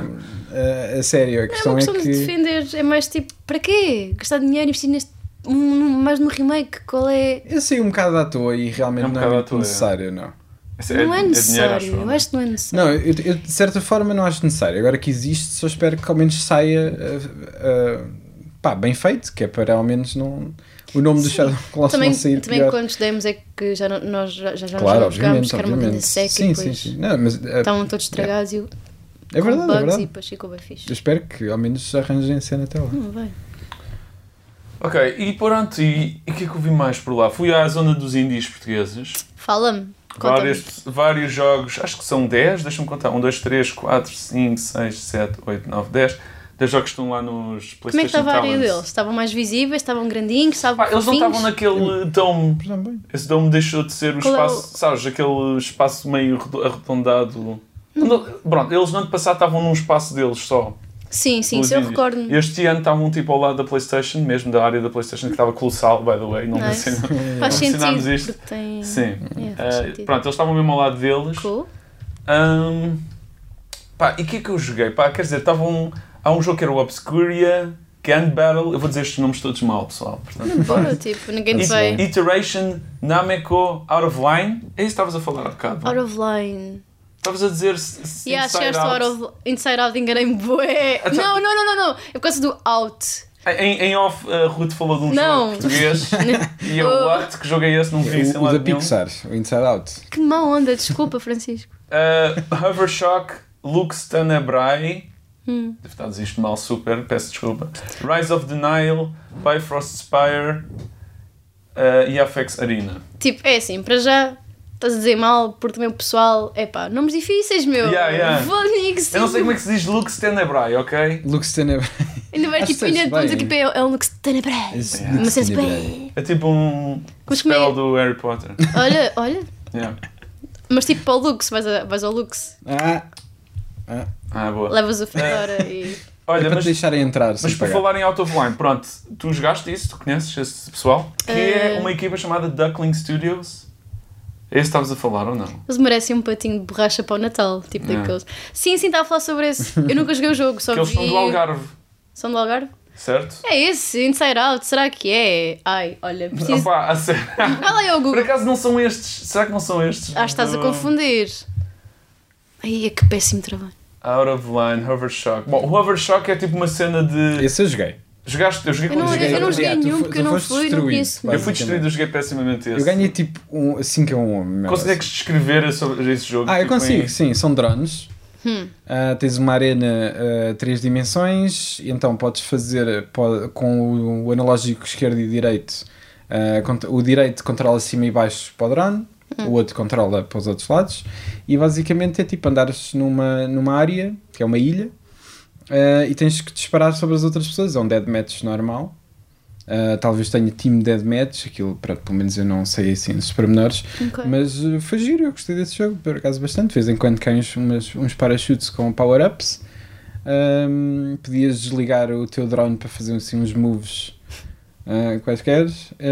a sério, a questão é que... de defender, é mais tipo... Para quê? Gastar dinheiro e investir mais no remake? Qual é... Eu sei um bocado à toa e realmente não é muito necessário, não. Não é necessário, eu acho que não é necessário. Não, eu de certa forma não acho necessário. Agora que existe, só espero que ao menos saia bem feito, que é para ao menos não... O nome do Shadow of the Colossus não sair também pior. Quantos demos é que nós já jogámos, que era uma grande seca e depois estavam todos estragados e é verdade. E depois ficou bem fixe. Eu espero que ao menos arranjem cena até lá. Vai. Ok, e pronto, e o que é que eu vi mais por lá? Fui à zona dos indies portugueses. Fala-me. Vários jogos, acho que são 10, deixa-me contar. 1, 2, 3, 4, 5, 6, 7, 8, 9, 10. 10 jogos que estão lá nos PlayStation Talents. Como é que estava a área deles? Estavam mais visíveis? Estavam grandinhos? Eles não estavam naquele dome. Esse dome deixou de ser o espaço, sabes, aquele espaço meio arredondado. Pronto, eles no ano passado estavam num espaço deles só. Sim, se eu recordo. Este ano estavam tipo ao lado da PlayStation, mesmo da área da PlayStation, que estava colossal, by the way. Não faz sentido. Isto. Sim. Pronto, eles estavam mesmo ao lado deles. Cool. E o que é que eu joguei? Quer dizer, há um jogo que era o Obscuria, Gun Battle, eu vou dizer estes nomes todos mal, pessoal. Portanto, tipo, ninguém te vai. Iteration, Nameko, Out of Line. É isso que estavas a falar há bocado. Out of Line. Estavas a dizer Inside Out enganei-me bué. Não. É por causa do Out. Em off, a Ruth falou de um jogo português e eu, what? Que jogo é esse? Não vi isso em lado nenhum. O da Pixar, o Inside Out. Que má onda, desculpa, Francisco. Hovershock, Lux Tenebrae. Deve estar a dizer isto mal, super, peço desculpa. Rise of the Nile, Bifrost Spire e Afex Arena. Tipo, é assim, para já estás a dizer mal porque também o pessoal, nomes difíceis, meu. Eu não sei como é que se diz Lux Tenebrae, ok? Lux Tenebrae. Ainda vai tipo, estamos aqui para é um Lux Tenebrae. É tipo um spell do Harry Potter. Olha. Mas tipo para o Lux, vais ao Lux. Boa. Levas o fedora e... Olha, para te deixarem entrar. Mas por falar em Out of Line, pronto, tu jogaste isso, tu conheces esse pessoal? Que é uma equipa chamada Duckling Studios. É esse que estavas a falar ou não? Eles merecem um patinho de borracha para o Natal, tipo daqueles. Sim, estava a falar sobre esse. Eu nunca joguei o jogo, só vi... Eles são do Algarve. São do Algarve? Certo? É esse, Inside Out, será que é? Ai, olha, preciso... Opa, a sério. Vai lá ao Google. Por acaso não são estes? Será que não são estes? Acho que estás a confundir. Ai, que péssimo trabalho. Out of Line, Hovershock. Bom, o Hovershock é tipo uma cena de... Esse eu joguei. Jogaste? Eu joguei com eu não joguei nenhum porque eu não fui, não conheço. Eu fui destruído, eu joguei pessimamente esse. Eu ganhei tipo 5-1. Consegues descrever sobre esse jogo? Eu consigo, sim. São drones. Tens uma arena 3 dimensões, e então podes fazer com o analógico esquerdo e direito. O direito controla cima e baixo para o drone, o outro controla para os outros lados, e basicamente é tipo andares numa área, que é uma ilha, e tens que disparar sobre as outras pessoas. É um deathmatch normal. Talvez tenha team deathmatch, aquilo, pronto, pelo menos eu não sei assim os pormenores, mas foi giro, eu gostei desse jogo, por acaso bastante. De vez em quando caem uns parachutes com power-ups. Podias desligar o teu drone para fazer assim uns moves quaisquer.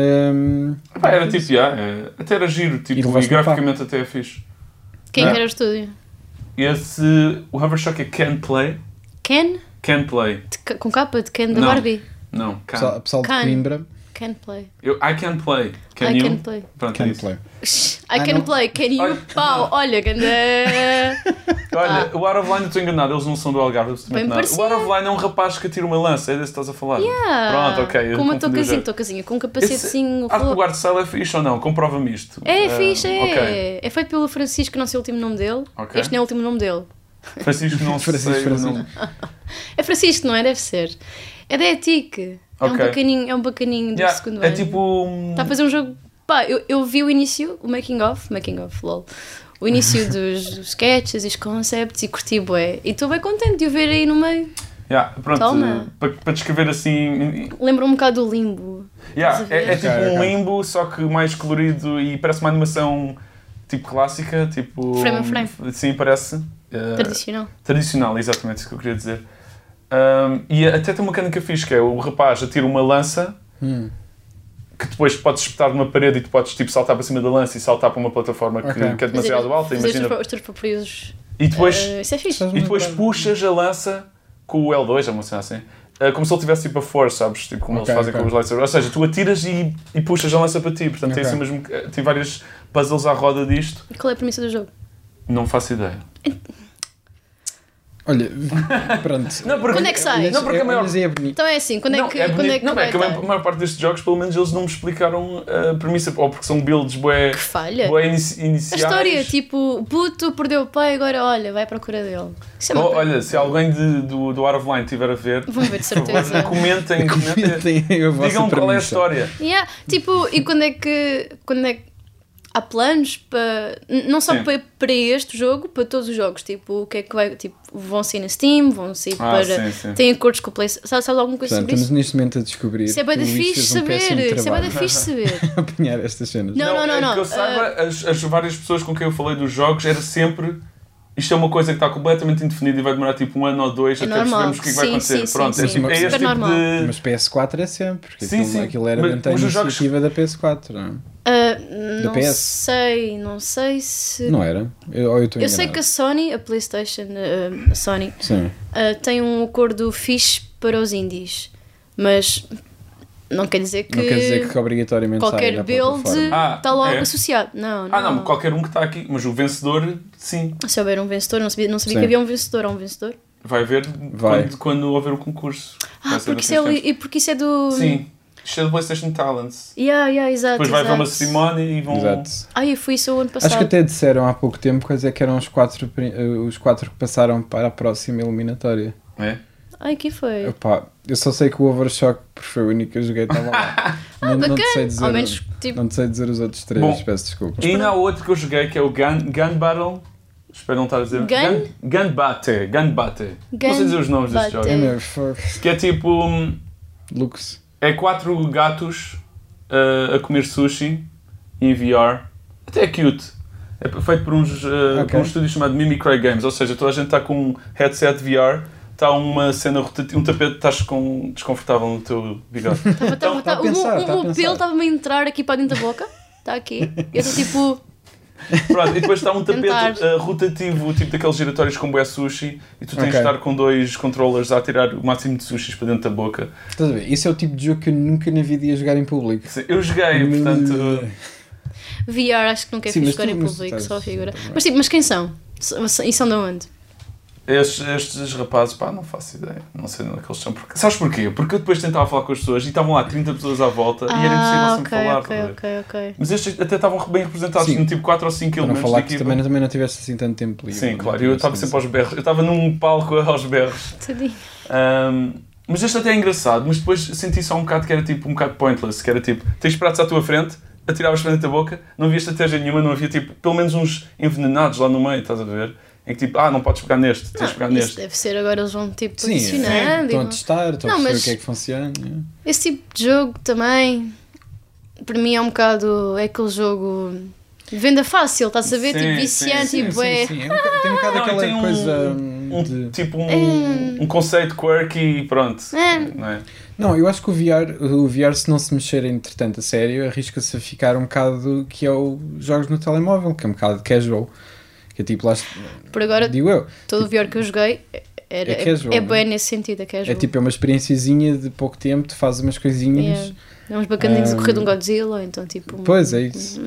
Era tipo, até era giro, tipo, e graficamente até é fixe. Quem era o estúdio? O Hovershock é Can Play. Can Play. Com capa de Ken da Barbie? Não, Pessoal de Coimbra. Can Play. I can play. Can you? Play. Pronto, can play. I can play. Can you? Pau. Olha, ganda. Olha, o Out of Line, eu estou enganado, eles não são do Algarve. O Out of Line é um rapaz que atira uma lança, é desse que estás a falar. Pronto, ok. Com uma toucazinha, com um capacetezinho. Arte do art-style é fixe ou não? Comprova-me isto. É fixe, é. Okay. É feito pelo Francisco, não sei o último nome dele. Okay. Este não é o último nome dele. Francisco, não sei o nome. É Francisco, não é? Deve ser. É da ETIC. É um bacaninho do segundo ano. É tipo... Está a fazer um jogo... Pá, eu vi o início, o making of, lol. O início dos sketches e os concepts e curti bué. E estou bem contente de o ver aí no meio. Pronto, para descrever assim... Lembra um bocado do Limbo. É tipo um Limbo, só que mais colorido e parece uma animação tipo clássica, tipo... Frame a frame. Sim, parece. Tradicional, exatamente isso que eu queria dizer. E até tem uma mecânica fixe, que é o rapaz atira uma lança que depois podes espetar numa parede e tu podes tipo, saltar para cima da lança e saltar para uma plataforma que é demasiado alta. Imagina. Os teus próprios... E depois, isso é fixe. E depois puxas a lança com o L2, a moça assim, como se ele tivesse tipo a force, sabes? Tipo, como eles fazem com os lightsabers. Ou seja, tu atiras e puxas a lança para ti. Portanto, tem assim mesmo, tem vários puzzles à roda disto. E qual é a premissa do jogo? Não faço ideia. Olha, pronto. Quando é que sai? Não, porque a maior... Então é assim, quando é que a maior parte destes jogos, pelo menos, eles não me explicaram a premissa, ou porque são builds bué... Que falha. Bué iniciais. A história, tipo, puto perdeu o pai, agora olha, vai à procura dele. Olha, se alguém do Out of Line estiver a ver... Vão ver, de certeza. Comentem digam qual é a história. Tipo, e quando é que há planos para... Não só para este jogo, para todos os jogos. Tipo, o que é que vai... Tipo, vão sair na Steam, vão sair para... Sim. Têm acordos com o PlayStation. Sabes alguma coisa sobre isso? Estamos neste momento a descobrir. Isso é bem difícil saber. Apanhar estas cenas. Não. Que eu saiba, as várias pessoas com quem eu falei dos jogos era sempre... Isto é uma coisa que está completamente indefinida e vai demorar tipo 1 ano ou 2 até percebermos o que vai acontecer. Pronto, é este tipo de... Mas PS4 é sempre, porque aquilo era dentro da iniciativa da PS4, não é? Não sei se... Não era? Eu sei que a Sony, a PlayStation, a Sony, tem um acordo fixe para os indies, mas Não quer dizer que... Não quer dizer que obrigatoriamente qualquer build está logo associado. Não. Qualquer um que está aqui. Mas o vencedor, sim. Se houver um vencedor, não sabia que havia um vencedor. Há um vencedor? Vai haver quando houver o concurso. Porque isso é do... Sim. Isto é do PlayStation Talents. Exato. Depois vai haver uma cerimónia e vão... Exato. Eu fui isso o ano passado. Acho que até disseram há pouco tempo que eram os 4 que passaram para a próxima eliminatória. É? Que foi? Opa, eu só sei que o Overshock, porque foi o único que eu joguei, estava lá. não te sei dizer, ao menos, não te sei dizer os outros 3, peço desculpa. E ainda há outro que eu joguei que é o Gun Battle. Espero não estar a dizer. Gun Bate. Não sei dizer os nomes deste jogo. Que é tipo. Lux. É 4 gatos a comer sushi em VR. Até é cute. É feito por um estúdio chamado Mimicry Games. Ou seja, toda a gente está com um headset VR. Está uma cena rotativa, um tapete, estás desconfortável no teu bigode. O pelo estava-me a entrar aqui para dentro da boca. Está aqui. Eu estou tipo... Pronto, e depois está um tapete rotativo, tipo daqueles giratórios com bué sushi, e tu tens de estar com 2 controllers a tirar o máximo de sushis para dentro da boca. Estás a ver? Isso é o tipo de jogo que eu nunca na vida ia jogar em público. Sim, eu joguei, portanto... VR acho que nunca fiz jogar em público, só a figura. Mas quem são? E são de onde? Estes rapazes, não faço ideia. Não sei onde é que eles são. Sabes porquê? Porque eu depois tentava falar com as pessoas e estavam lá 30 pessoas à volta e era impossível sempre falar. Ok. Mas estes até estavam bem representados, no tipo 4 ou 5 elementos falar que também não tivesse assim tanto tempo livre. Sim, claro. Eu estava sempre aos berros. Eu estava num palco aos berros. Mas este até é engraçado, mas depois senti só um bocado que era tipo um bocado pointless. Que era tipo, tens pratos à tua frente, atiravas para dentro da boca, não havia estratégia nenhuma, não havia tipo, pelo menos uns envenenados lá no meio, estás a ver? Em que tipo, não podes pegar neste, tens de pegar neste. Deve ser, agora eles vão tipo posicionando. Estão a testar, estão a perceber o que é que funciona. Esse tipo de jogo também, para mim é um bocado, é aquele jogo de venda fácil, estás a ver? Tipo viciante, tipo tem um bocado aquela coisa... Tipo um conceito quirky e pronto. Não é? Não, eu acho que o VR se não se mexer entretanto a sério, arrisca-se a ficar um bocado que é os jogos no telemóvel, que é um bocado casual. Que é tipo lá... Por agora, digo eu, todo tipo, o VR que eu joguei é bem nesse sentido, é casual. É uma experienciazinha de pouco tempo, tu fazes umas coisinhas... É uns bacaninhos a correr de um Godzilla, ou então tipo... Pois, é isso.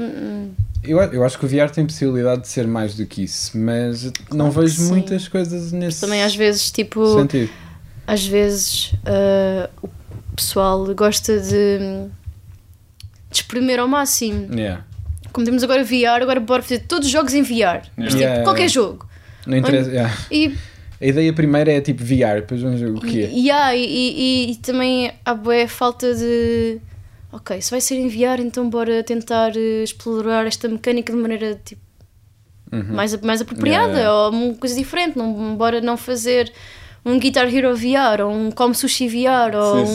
Eu acho que o VR tem possibilidade de ser mais do que isso, mas não vejo muitas coisas nesse também às vezes, tipo... sentido. Às vezes o pessoal gosta de espremer ao máximo. Como temos agora VR, agora bora fazer todos os jogos em VR. Mas tipo, qualquer jogo. Não interessa. A ideia primeira é tipo VR, depois vamos ver o que é. E também há boa falta de... Ok, se vai ser em VR, então bora tentar explorar esta mecânica de maneira tipo, mais apropriada, ou uma coisa diferente. Bora não fazer um Guitar Hero VR, ou um Come Sushi VR, ou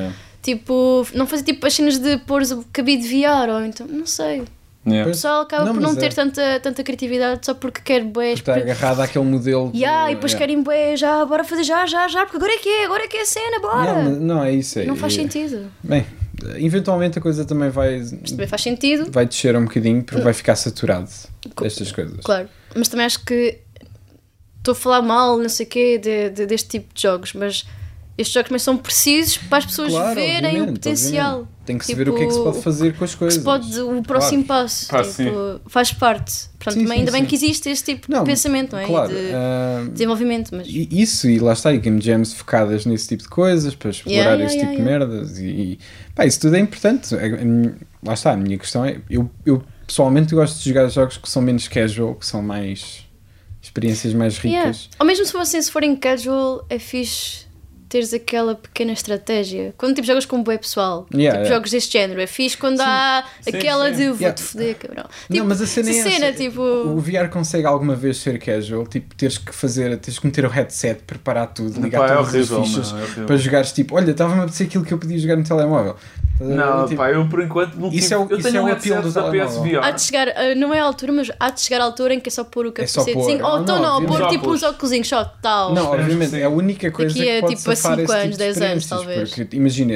tipo, não fazer tipo as cenas de pôr o cabide VR, ou então, não sei. O pessoal acaba por não ter tanta criatividade só porque quer bué. Está agarrado àquele modelo. E depois querem bué, bora fazer já, porque agora é que é a cena, bora. Não é isso. Não faz sentido. Bem, eventualmente a coisa também vai... Isto também faz sentido. Vai descer um bocadinho porque vai ficar saturado destas coisas. Claro, mas também acho que estou a falar mal, não sei o quê, deste tipo de jogos, mas estes jogos também são precisos para as pessoas verem o potencial. Obviamente. Tem que se ver o que é que se pode fazer com as coisas. O próximo passo faz parte. Portanto, ainda bem que existe este tipo de pensamento, não é? Claro, de desenvolvimento. Mas... Isso, e lá está, e game jams focadas nesse tipo de coisas, para explorar este tipo de merdas. E isso tudo é importante. Lá está, a minha questão é, eu pessoalmente gosto de jogar jogos que são menos casual, que são mais experiências mais ricas. Ou mesmo se forem casual, é fixe teres aquela pequena estratégia. Quando tipo jogas com bué pessoal, jogos deste género, é fixe quando há aquela de vou-te foder, cabrão. Não, mas a cena é tipo... O VR consegue alguma vez ser casual, tipo, ters que meter o headset, preparar tudo, ligar todas as fichas para jogares, tipo, olha, estava-me a apetecer aquilo que eu podia jogar no telemóvel. Não, tipo, eu por enquanto não tive. Eu tenho um headset da PSVR. Há de chegar, não é a altura, mas há de chegar a altura em que é só pôr o capacete. Ou então pôr tipo uns óculos só tal. Não, obviamente, é a única coisa que pode tipo safar 5 anos, tipo 10 anos, talvez. Porque, imagina,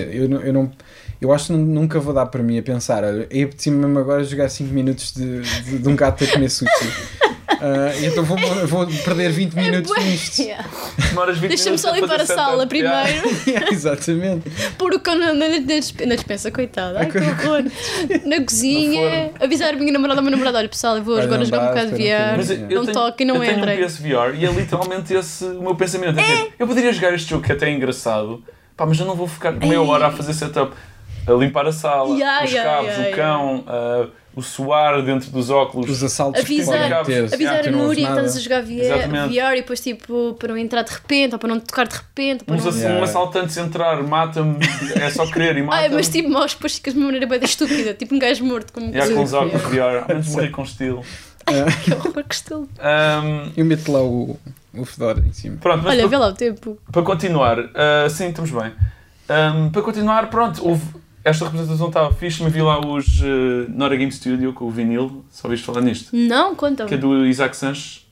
eu acho que nunca vou dar para mim a pensar, eu apetecia-me mesmo agora jogar 5 minutos de um gato a comer sushi. Então vou perder 20 minutos nisto. Yeah. Deixa-me só limpar a sala primeiro. Exatamente. Pôr o cão na despensa, coitado. Ai, que horror. Na cozinha, avisar a minha namorada ao meu namorado: olha pessoal, eu vou agora jogar um bocado de VR. Não toque e não entrem. Eu tenho um PSVR e é literalmente esse o meu pensamento. Eu poderia jogar este jogo que até é engraçado, mas eu não vou ficar meia hora a fazer setup, a limpar a sala, os cabos, o cão, o suar dentro dos óculos, os assaltos, avisar a Núria que estás a jogar VR e depois tipo para não entrar de repente ou para não tocar de repente. Um assaltante se entrar, mata-me, é só querer e mata-me. Mas tipo, depois ficas de uma maneira bem estúpida, tipo um gajo morto. Como com os óculos VR, antes de morrer com estilo. Que horror, que estilo. Eu meto lá o Fedora em cima. Pronto, olha, vê lá o tempo. Para continuar, sim, estamos bem. Para continuar, pronto, esta representação estava fixe, mas vi lá os Nora Game Studio com o vinil. Só ouviste falar nisto? Não, conta-me. Que é do Isaac Sanches.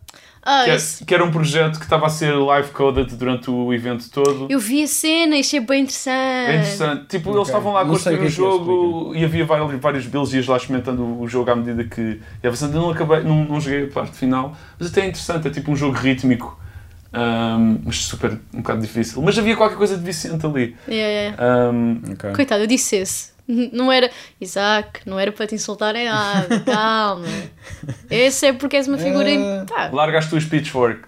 Que era um projeto que estava a ser live-coded durante o evento todo. Eu vi a cena e achei bem interessante. É interessante. Tipo, eles estavam lá a construir o jogo e havia vários builds e ias lá experimentando o jogo à medida que ia avançando. Eu não joguei a parte final, mas até é interessante. É tipo um jogo rítmico. Mas super, um bocado difícil. Mas havia qualquer coisa de viciante ali. Coitado, eu disse esse. Não era, Isaac, não era para te insultar em nada, calma. Esse é porque és uma figura. Largaste a tua pitchfork.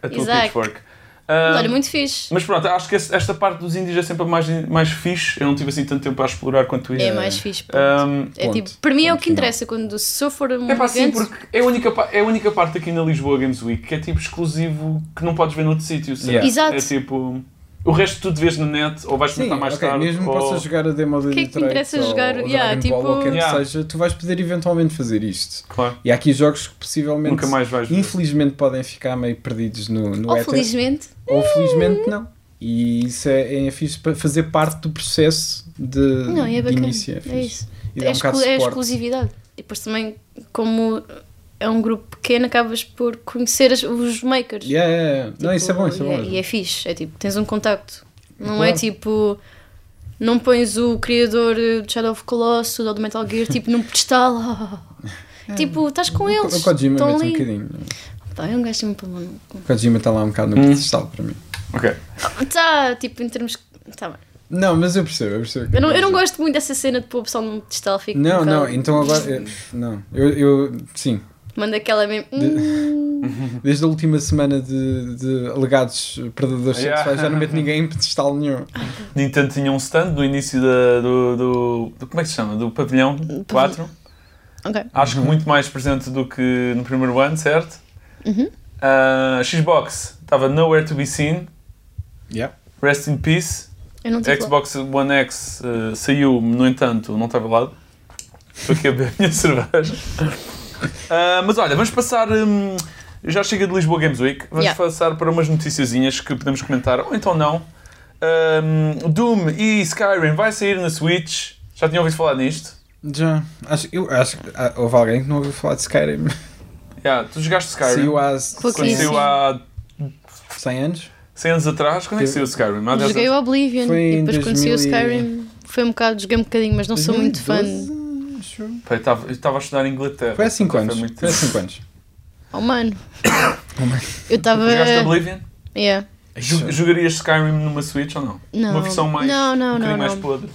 Olha, muito fixe. Mas pronto, acho que esta parte dos indies é sempre mais fixe. Eu não tive assim tanto tempo para explorar quanto isso. É mais fixe. Tipo, para mim é o que interessa. Se eu for um evento... sim, porque é a única parte aqui na Lisboa Games Week que é tipo exclusivo, que não podes ver noutro sítio. Exato. É tipo... O resto tu vês na net ou vais experimentar mais tarde. Mesmo possas jogar a demo da Detroit, que interessa jogar? Ou que seja, tu vais poder eventualmente fazer isto. Claro. E há aqui jogos que possivelmente, nunca mais vais ver. Infelizmente, podem ficar meio perdidos no Ou felizmente. Ou felizmente não. E isso é fixe para fazer parte do processo de início. É isso. É exclusividade. E depois também, como é um grupo pequeno, acabas por conhecer os makers. Tipo, não, isso é bom. E é fixe. É tipo, tens um contacto. Não é tipo... Não pões o criador de Shadow of Colossus ou do Metal Gear tipo num pedestal. Tipo, estás com eles. O Kojima mete um bocadinho. É um gajo muito bom. O Kojima está lá um bocado no pedestal para mim. Ok. Está, tipo, em termos... Está bem. Não, mas eu percebo. Eu não gosto muito dessa cena de pôr o pessoal num pedestal. Não, então agora... Não, eu sim. Manda aquela mesmo... Desde a última semana de alegados predadores sexuais já não meto ninguém em pedestal nenhum. Nintendo tinha um stand no início do como é que se chama? Do pavilhão 4. Okay. Acho que muito mais presente do que no primeiro ano, certo? Xbox estava nowhere to be seen. Rest in peace. Xbox One X saiu, no entanto, não estava lá. Estou aqui a beber a minha cerveja. Mas olha, vamos passar... já chega de Lisboa Games Week. Vamos passar para umas noticiazinhas que podemos comentar, ou então não. Doom e Skyrim vai sair na Switch. Já tinham ouvido falar nisto? Já. Eu acho que houve alguém que não ouviu falar de Skyrim. Tu jogaste Skyrim? Saiu há 100 anos? 100 anos atrás? Quando é que saiu o Skyrim? Joguei o Oblivion e depois conheci o Skyrim. Joguei um bocadinho, mas não sou muito fã. Eu estava a estudar em Inglaterra. Foi há 5 anos. Foi há 5 anos. Oh mano. Eu estava... Jogaste Oblivion? Yeah. Jogarias Skyrim numa Switch ou não? Não. Uma versão mais... Não. mais podre.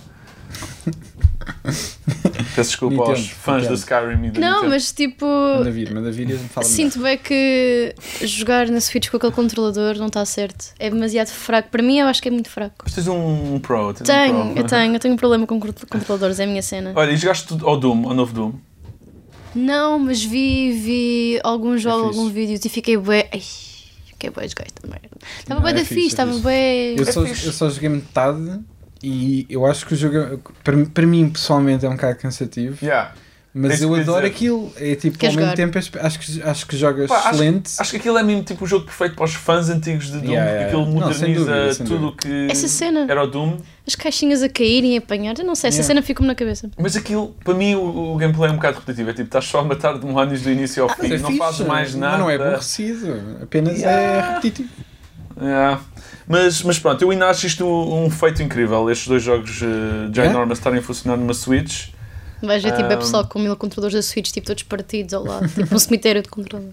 Peço desculpa aos fãs da Skyrim e da Não, Nintendo. Mas tipo... Manda vir e fala sinto bem que jogar na Switch com aquele controlador não está certo. É demasiado fraco. Para mim eu acho que é muito fraco. Mas tens um Pro? Eu tenho um problema com controladores, é a minha cena. Olha, e jogaste ao novo Doom? Não, mas vi alguns jogos, alguns vídeos e fiquei bué... Fiquei bué desgaste também. Estava bué da fixe, estava bué... Eu só joguei metade... E eu acho que o jogo, para mim pessoalmente, é um bocado cansativo. Mas eu adoro aquilo. É tipo, ao mesmo tempo, acho que jogas excelente. Acho que aquilo é mesmo tipo o jogo perfeito para os fãs antigos de Doom, porque aquilo moderniza tudo o que era o Doom. As caixinhas a caírem e a apanhar, eu não sei, essa cena fica-me na cabeça. Mas aquilo, para mim, o gameplay é um bocado repetitivo. É tipo, estás só a matar demónios do início ao fim, não fazes mais nada. Não é aborrecido, apenas é repetitivo. Mas pronto, eu ainda acho isto um feito incrível, estes dois jogos Ginormous estarem a funcionar numa Switch. Vais ver tipo, é pessoal com 1000 controladores da Switch, tipo, todos partidos ao lado, tipo um cemitério de controladores.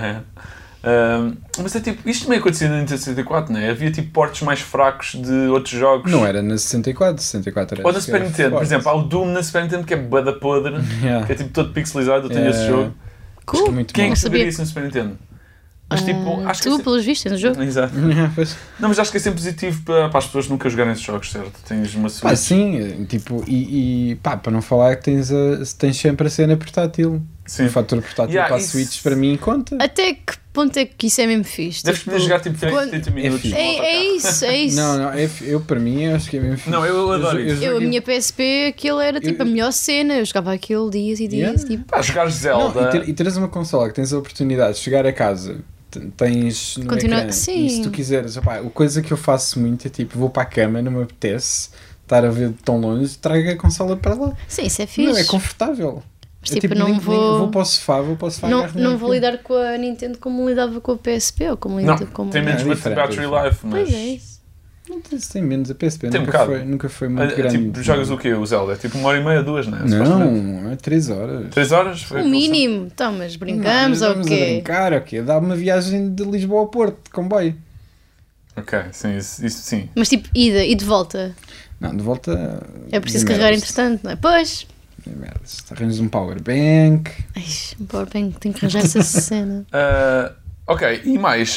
Mas é tipo, isto também acontecia na Nintendo 64, não é? Havia tipo portos mais fracos de outros jogos. Não era na 64 era. Ou na Super Nintendo, por exemplo, há o Doom na Super Nintendo que é bué podre, que é tipo todo pixelizado, eu tenho esse jogo. Cool. Quem é que saberia isso na Super Nintendo? Mas tipo, acho tu, que pelos vistos, no jogo. Exato. Não, mas acho que é sempre positivo para as pessoas nunca jogarem esses jogos, certo? Tens uma Switch. Sim, tipo, para não falar que tens sempre a cena portátil. Sim. O fator portátil para a Switch para mim conta. Até que ponto é que isso é mesmo fixe? Deves poder jogar tipo 30 minutos. É isso. Não, eu para mim acho que é mesmo fixe. Não, eu adoro isso. A minha PSP, aquilo era tipo a melhor cena. Eu jogava aquilo dias e dias. Tipo. Jogar Zelda. E teres uma consola que tens a oportunidade de chegar a casa, tens no ecrã, e se tu quiseres, a coisa que eu faço muito é tipo, vou para a cama, não me apetece estar a ver de tão longe, trago a consola para lá. Sim, isso é fixe. Não, é confortável. Mas tipo, não vou para o sofá, não vou lidar com a Nintendo como lidava com a PSP ou como lidava com tem menos battery life, mas... Pois é isso. Não tem menos, a PSP nunca foi muito grande. Tipo, jogas o quê? O Zelda? É tipo 1h30, 2, não é? Não, é 3 horas. 3 horas? O mínimo. Então, mas brincamos ou o quê? Brincar, ok. Dá uma viagem de Lisboa ao Porto, de comboio. Ok, sim, isso sim. Mas tipo, ida e de volta? Não, de volta... É preciso carregar entretanto, não é? Pois... Arranjas um powerbank. Um powerbank, tenho que arranjar essa cena. Ok, e mais?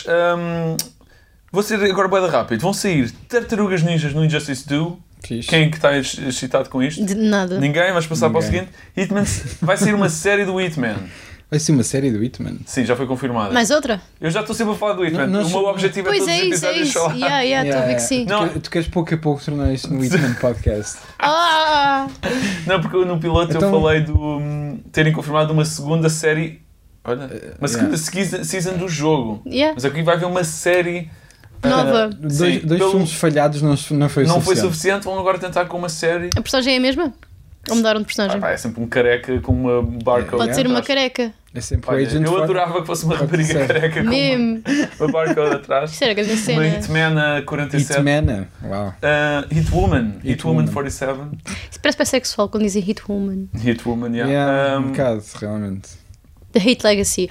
Vou ser agora bem rápido. Vão sair Tartarugas Ninjas no Injustice 2. Fixe. Quem é que está excitado com isto? De nada. Ninguém, vamos passar para o seguinte. Hitman, vai sair uma série do Hitman. Vai ser uma série do Hitman? Sim, já foi confirmada. Mais outra? Eu já estou sempre a falar do Hitman. O meu objetivo é todos os episódios falar. Estou a ver que sim. Tu queres pouco a pouco tornar isto no Hitman Podcast. Não, porque no piloto eu falei do terem confirmado uma segunda série. Olha, uma segunda season do jogo. Mas aqui vai haver uma série nova. Dois filmes falhados não foi suficiente. Não foi suficiente, vão agora tentar com uma série. A personagem é a mesma? Ou mudaram de personagem? É sempre um careca com uma barcode. Pode ser uma careca. É sempre o Agent. Eu adorava que fosse uma rapariga careca com uma barcode atrás. Isso era grande cena. Uma Hitmana 47. Hitmana, uau. Hitwoman 47. Isso parece bissexual quando dizem Hitwoman. Hitwoman, um bocado, realmente. The Hate Legacy.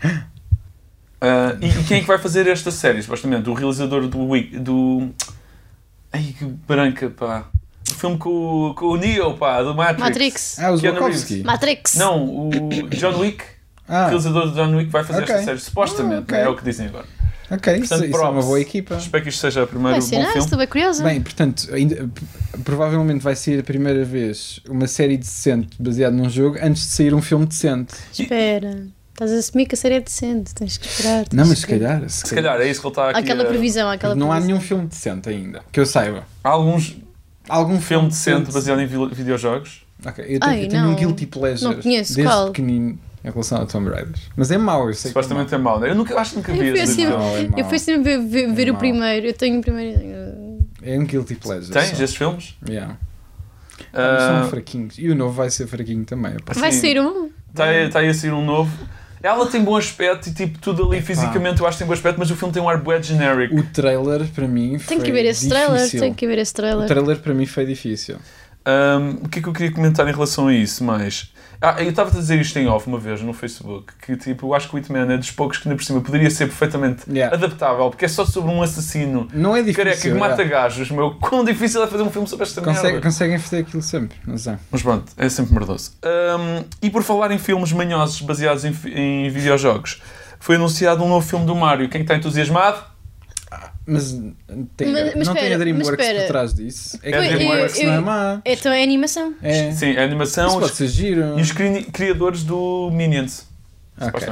E quem é que vai fazer esta série, supostamente? O realizador do... Ai, que branca, pá. O filme com o Neo, pá, do Matrix. O Złotowski. Matrix. Não, o John Wick. O realizador do John Wick vai fazer esta série, supostamente. É o que dizem agora. Ok, portanto, isso é uma boa equipa. Espero que isto seja a primeira bom filme. Estou bem curiosa. Bem, portanto, provavelmente vai ser a primeira vez uma série decente baseada num jogo antes de sair um filme decente. Espera. Estás a assumir que a série é decente, tens que esperar. Não, mas se calhar é isso que ele está aqui. Aquela previsão, não há nenhum filme decente ainda, que eu saiba. Há algum filme decente baseado em videojogos? Ok, eu tenho um guilty pleasure não conheço, desde qual? pequenino em relação a Tomb Raiders. Mas é mau, eu sei. Supostamente é mau. Eu acho que nunca vi esse. Eu fui sempre ver o primeiro. Eu tenho o primeiro. É um guilty pleasure. Tens esses filmes? Yeah. São fraquinhos. E o novo vai ser fraquinho também. Vai ser um? Está aí a sair um novo. Ela tem bom aspecto e tipo, tudo ali fisicamente eu acho que tem bom aspecto, mas o filme tem um ar bué genérico. O trailer para mim foi Tenho que ver esse trailer. O trailer para mim foi difícil. O que é que eu queria comentar em relação a isso mais? Eu estava a dizer isto em off uma vez no Facebook, que tipo, eu acho que o Hitman é dos poucos que ainda por cima poderia ser perfeitamente adaptável, porque é só sobre um assassino não é difícil, careca que mata gajos, meu, quão difícil é fazer um filme sobre esta merda. Conseguem fazer aquilo sempre, não sei. Mas pronto, é sempre merdoso. E por falar em filmes manhosos baseados em videojogos, foi anunciado um novo filme do Mario. Quem está entusiasmado? Mas não tem a DreamWorks por trás disso. É que a DreamWorks não é má. Então é animação. É. Sim, é animação. Isso pode ser giro. E os criadores do Minions. Okay.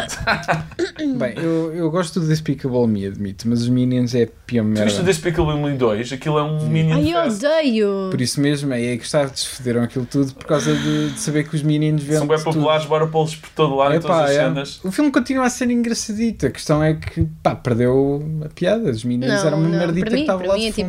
Bem, eu gosto do Despicable Me, admito, mas os Minions é a pior merda. Tu viste o Despicable Me 2? Aquilo é um Minion Ai, eu odeio! Por isso mesmo, é que está, desfederam aquilo tudo por causa de saber que os Minions são bem populares, bora pô-los por todo lado em todas as cenas. O filme continua a ser engraçadito, a questão é que perdeu a piada. Os Minions eram uma merdita que estava lá de fundo.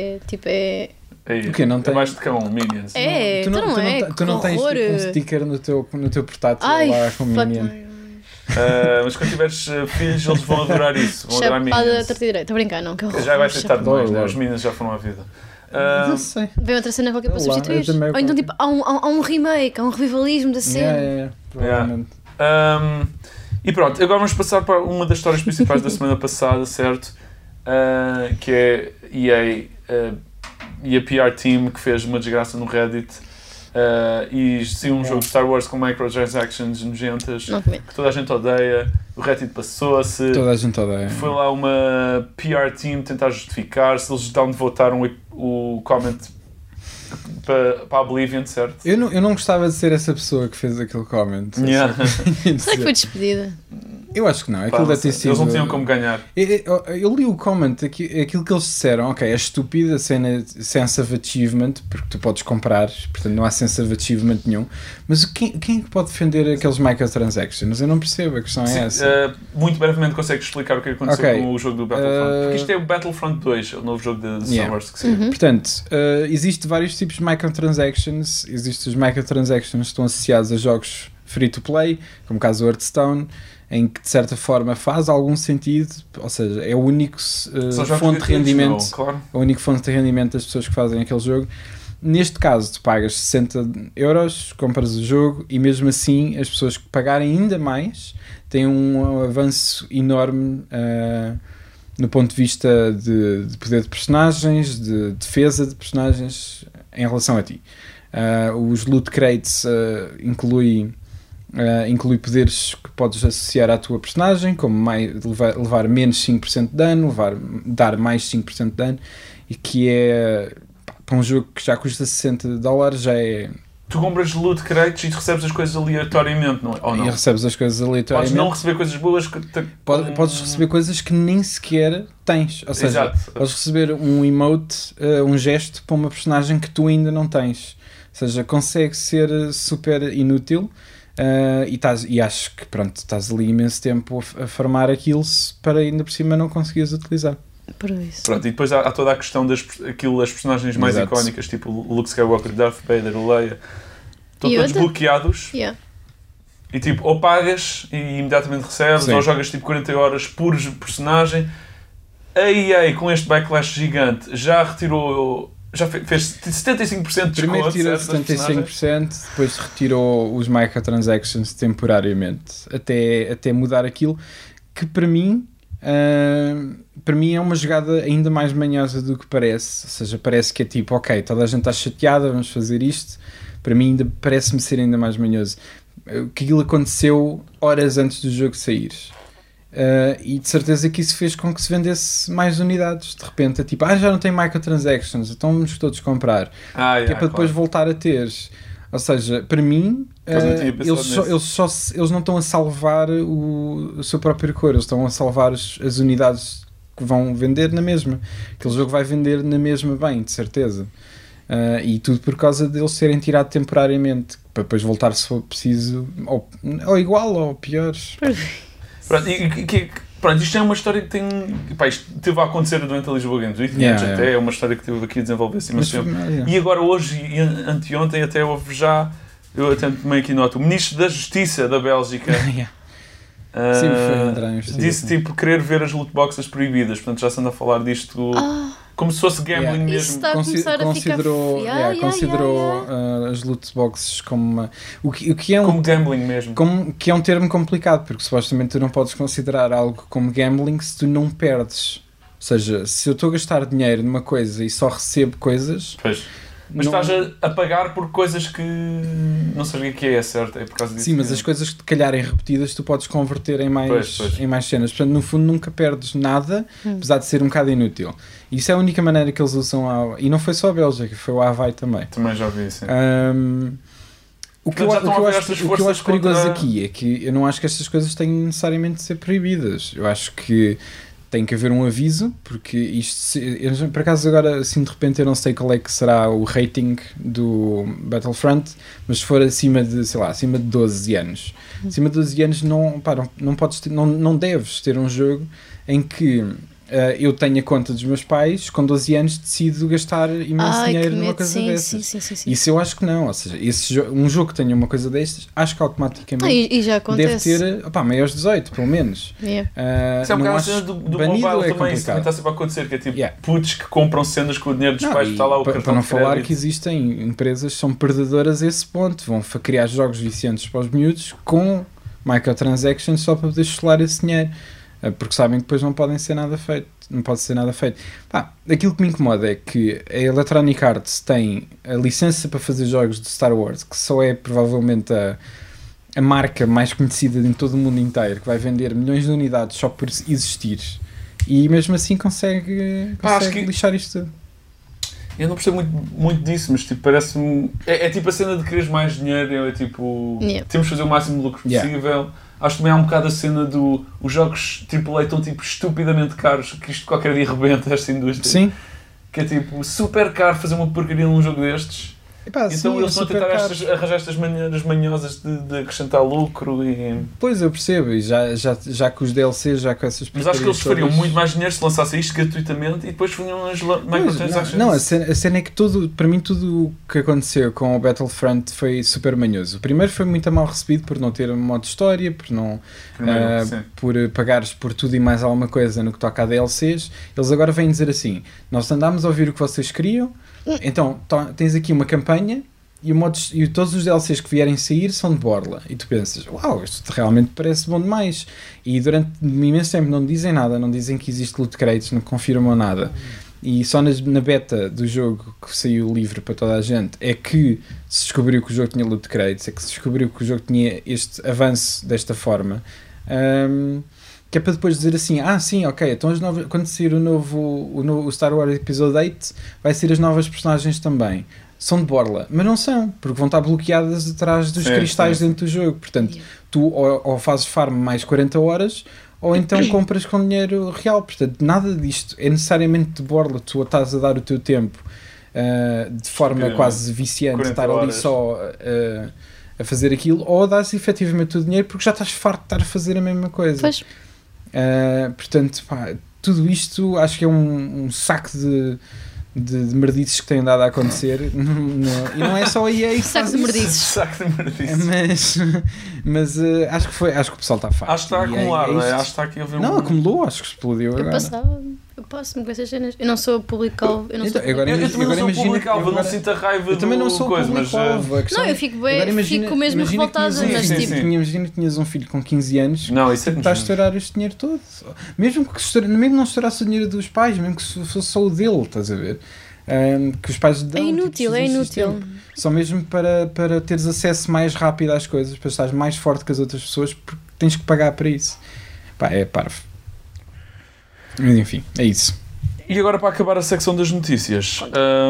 O quê? Não tem mais de cão, Minions. Tu não tens tipo, um sticker no teu portátil lá com Minion. Mas quando tiveres filhos, eles vão adorar isso. Vão adorar Minions. Estou a brincar, não. Que já vai ser tarde demais, né? Os Minions já foram à vida. Não sei. Vem outra cena qualquer para substituir. Ou então tipo, há um remake, há um revivalismo da cena. Provavelmente. E pronto, agora vamos passar para uma das histórias principais da semana passada, certo? Que é EA e a PR team que fez uma desgraça no Reddit. E saiu um jogo de Star Wars com microtransactions nojentas que toda a gente odeia. O Reddit passou-se. Toda a gente odeia. Foi lá uma PR team tentar justificar se eles downvotaram o comment para Oblivion, certo? Eu não gostava de ser essa pessoa que fez aquele comment. Yeah. Será que foi despedida? Eu acho que não. Aquilo deve ter sido... Eles não tinham como ganhar. Eu li o comment, aquilo que eles disseram, ok, é estúpida a cena sense of achievement, porque tu podes comprar, portanto não há sense of achievement nenhum, mas quem é que pode defender aqueles microtransactions? Eu não percebo, a questão é essa. Muito brevemente consegues explicar o que aconteceu com o jogo do Battlefront? Porque isto é o Battlefront 2, o novo jogo de Star Wars que saiu. Portanto, existem vários tipos de microtransactions. Existem os microtransactions que estão associados a jogos free-to-play, como o caso do Hearthstone, em que de certa forma faz algum sentido, ou seja, é o único fonte de rendimento, a única fonte de rendimento das pessoas que fazem aquele jogo. Neste caso, tu pagas 60€, compras o jogo e mesmo assim as pessoas que pagarem ainda mais têm um avanço enorme no ponto de vista de poder de personagens, de defesa de personagens em relação a ti. Os loot crates inclui poderes que podes associar à tua personagem, como levar menos 5% de dano, dar mais 5% de dano, e que é para um jogo que já custa $60, já é... Tu compras loot crates e recebes as coisas aleatoriamente, não é? Ou não? E recebes as coisas aleatoriamente. Podes não receber coisas boas que... Podes receber coisas que nem sequer tens. Ou seja, exato. Podes receber um emote, um gesto para uma personagem que tu ainda não tens. Ou seja, consegue ser super inútil. E acho que pronto, estás ali imenso tempo a farmar aquilo para ainda por cima não conseguires utilizar. Por isso. Pronto, e depois há toda a questão das personagens mais icónicas, tipo o Luke Skywalker, Darth Vader, o Leia, estão todos bloqueados. E tipo, ou pagas e imediatamente recebes, ou jogas tipo 40 horas por personagem. A EA com este backlash gigante já retirou... Já fez 75% de desconto. Primeiro tirou 75%, depois retirou os microtransactions temporariamente, até mudar aquilo que para mim é uma jogada ainda mais manhosa do que parece. Ou seja, parece que é tipo, ok, toda a gente está chateada, vamos fazer isto. Para mim ainda parece-me ser ainda mais manhoso. Que aquilo aconteceu horas antes do jogo sair. E de certeza que isso fez com que se vendesse mais unidades. De repente é tipo, já não tem microtransactions, então vamos todos comprar. Que é para depois voltar a ter. Ou seja, para mim eles não estão a salvar o seu próprio cor, eles estão a salvar as unidades que vão vender na mesma. Aquele jogo vai vender na mesma bem, de certeza. E tudo por causa deles serem tirados temporariamente, para depois voltar se for preciso ou igual ou pior. Pronto, isto é uma história que tem... isto teve a acontecer durante a Lisboa Games Week, até é uma história que teve aqui a desenvolver-se imenso tempo. E agora hoje e anteontem até houve já, eu até tomei aqui nota, o Ministro da Justiça da Bélgica disse tipo querer ver as loot boxes proibidas, portanto já se anda a falar disto como se fosse gambling mesmo. Considerou as loot boxes como o que é como gambling mesmo, que é um termo complicado, porque supostamente tu não podes considerar algo como gambling se tu não perdes. Ou seja, se eu estou a gastar dinheiro numa coisa e só recebo coisas... Mas estás a pagar por coisas que não sei o que é, certo? É por causa disso. Sim, mas as coisas que te calharem repetidas tu podes converter em mais cenas. Portanto, no fundo nunca perdes nada, apesar de ser um bocado inútil. E isso é a única maneira que eles usam. E não foi só a Bélgica, foi o Havaí também. Também já vi, sim. O que eu acho perigoso aqui é que eu não acho que estas coisas tenham necessariamente de ser proibidas. Eu acho que tem que haver um aviso, porque isto, por acaso agora assim de repente eu não sei qual é que será o rating do Battlefront, mas se for acima de 12 anos, acima de 12 anos não deves ter um jogo em que eu tenho a conta dos meus pais, com 12 anos decido gastar imenso dinheiro numa coisa dessas. Sim. Isso eu acho que não, ou seja, um jogo que tenha uma coisa destas, acho que automaticamente e já acontece. Deve ter maiores 18, pelo menos. Isso é um bocado a cena do mobile também, isso também está sempre a acontecer, que é tipo putos que compram cenas com o dinheiro dos pais, está lá o cartão para não falar que existem empresas que são perdedoras a esse ponto, vão criar jogos viciantes para os miúdos com microtransactions só para poder chular esse dinheiro. Porque sabem que depois não pode ser nada feito. Aquilo que me incomoda é que a Electronic Arts tem a licença para fazer jogos de Star Wars, que só é provavelmente a marca mais conhecida em todo o mundo inteiro, que vai vender milhões de unidades só por existir, e mesmo assim consegue lixar isto tudo. Eu não percebo muito disso, mas tipo, parece-me... É tipo a cena de quereres mais dinheiro, é tipo... Temos de fazer o máximo de lucro possível. Acho que também há um bocado a cena os jogos AAA estão tipo estupidamente caros, que isto qualquer dia rebenta esta indústria. Sim. Que é tipo super caro fazer uma porcaria num jogo destes. Então eles vão tentar arranjar estas maneiras manhosas de acrescentar lucro e... Pois, eu percebo, e já com os DLCs, já com essas... Mas acho que eles fariam muito mais dinheiro se lançassem isto gratuitamente e depois faziam as microtransactions. Não, a cena é que para mim tudo o que aconteceu com o Battlefront foi super manhoso. O primeiro foi muito mal recebido por não ter um modo de história, por não... por pagares por tudo e mais alguma coisa no que toca a DLCs. Eles agora vêm dizer assim, nós andámos a ouvir o que vocês queriam, então tens aqui uma campanha e todos os DLCs que vierem sair são de borla, e tu pensas, uau, isto realmente parece bom demais, e durante um imenso tempo não dizem nada, não dizem que existe loot crates, não confirmam nada, e só na beta do jogo que saiu livre para toda a gente é que se descobriu que o jogo tinha loot crates, é que se descobriu que o jogo tinha este avanço desta forma, que é para depois dizer assim, sim, ok, então quando sair o Star Wars Episode 8 vai ser as novas personagens também. São de borla, mas não são, porque vão estar bloqueadas atrás dos cristais dentro do jogo. Portanto, tu ou fazes farm mais 40 horas, ou então compras com dinheiro real. Portanto, nada disto é necessariamente de borla. Tu estás a dar o teu tempo de forma quase viciante, estar ali só a fazer aquilo, ou dás efetivamente o dinheiro porque já estás farto de estar a fazer a mesma coisa. Pois. Portanto, tudo isto acho que é um saco de merdices que têm andado a acontecer e não é só a EA que faz isso. Mas acho que o pessoal está farto. Acho que está a acumular, não é? Acho que está aqui a ver acumulou, acho que explodiu agora. Eu passo-me com essas cenas. Eu não sou público-alvo. Eu também não sou público-alvo, eu não sinto a raiva também não sou coisa, mas... Não, eu fico mesmo revoltada, mas tipo... Imagina que tinhas um filho com 15 anos que está a estourar este dinheiro todo. Mesmo não estourasse o dinheiro dos pais, mesmo que fosse só o dele, estás a ver? Que os pais dão, é inútil. Só mesmo para teres acesso mais rápido às coisas, para estares mais forte que as outras pessoas, porque tens que pagar para isso. É parvo. Mas enfim, é isso. E agora, para acabar a secção das notícias,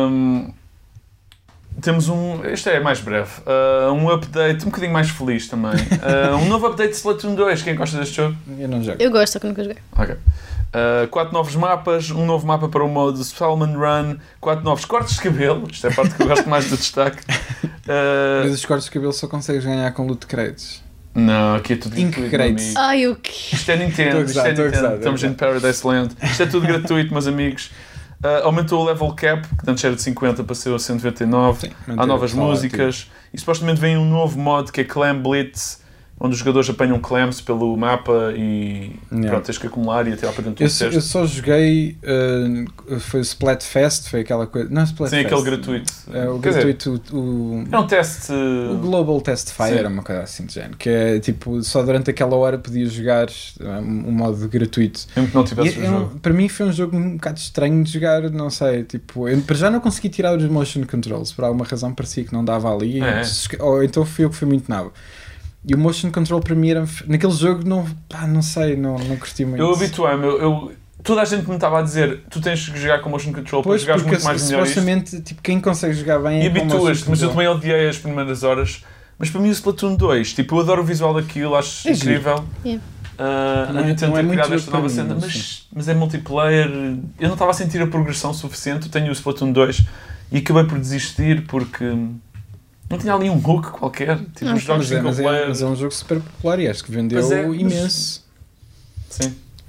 temos este é mais breve, um update um bocadinho mais feliz também. Um novo update de Splatoon 2. Quem gosta deste jogo? Eu não jogo. Eu gosto, só que nunca joguei. Ok. 4 novos mapas, um novo mapa para o modo Salmon Run, 4 novos cortes de cabelo. Isto é a parte que eu gosto mais do destaque. Mas os cortes de cabelo só consegues ganhar com loot crates. Não, aqui é tudo gratuito. Ai, o quê? Isto é Nintendo, estamos em Paradise Land. Isto é tudo gratuito, meus amigos. Aumentou o level cap, que antes era de 50 para ser 199. Sim, há novas músicas. E supostamente vem um novo mod que é Clam Blitz, onde os jogadores apanham clams pelo mapa e pronto, tens que acumular e atirar para dentro do cesto. Eu só joguei, foi o Splatfest, foi aquela coisa... Não, Splatfest. Sim, aquele gratuito. O gratuito, é um teste... O Global Test Fire era uma coisa assim de género, que é tipo, só durante aquela hora podias jogar um modo gratuito. Mesmo que não tivesse o jogo. Para mim foi um jogo um bocado estranho de jogar, não sei, tipo... para já não consegui tirar os motion controls, por alguma razão parecia que não dava ali, ou então fui eu que fui muito nabo. E o motion control para mim era... Naquele jogo não sei, não curti muito. Eu habituei-me, toda a gente me estava a dizer tu tens que jogar com motion control para jogares muito mais melhor. Supostamente, tipo, quem consegue jogar bem e habituas-te, mas eu também odiei as primeiras horas. Mas para mim o Splatoon 2, tipo, eu adoro o visual daquilo, acho incrível. A Nintendo ter criado esta nova cena, mas é multiplayer. Eu não estava a sentir a progressão suficiente. Eu tenho o Splatoon 2 e acabei por desistir porque... Não tinha ali um hook qualquer, tipo os jogos single player. Mas é um jogo super popular e acho que vendeu imenso. Sim.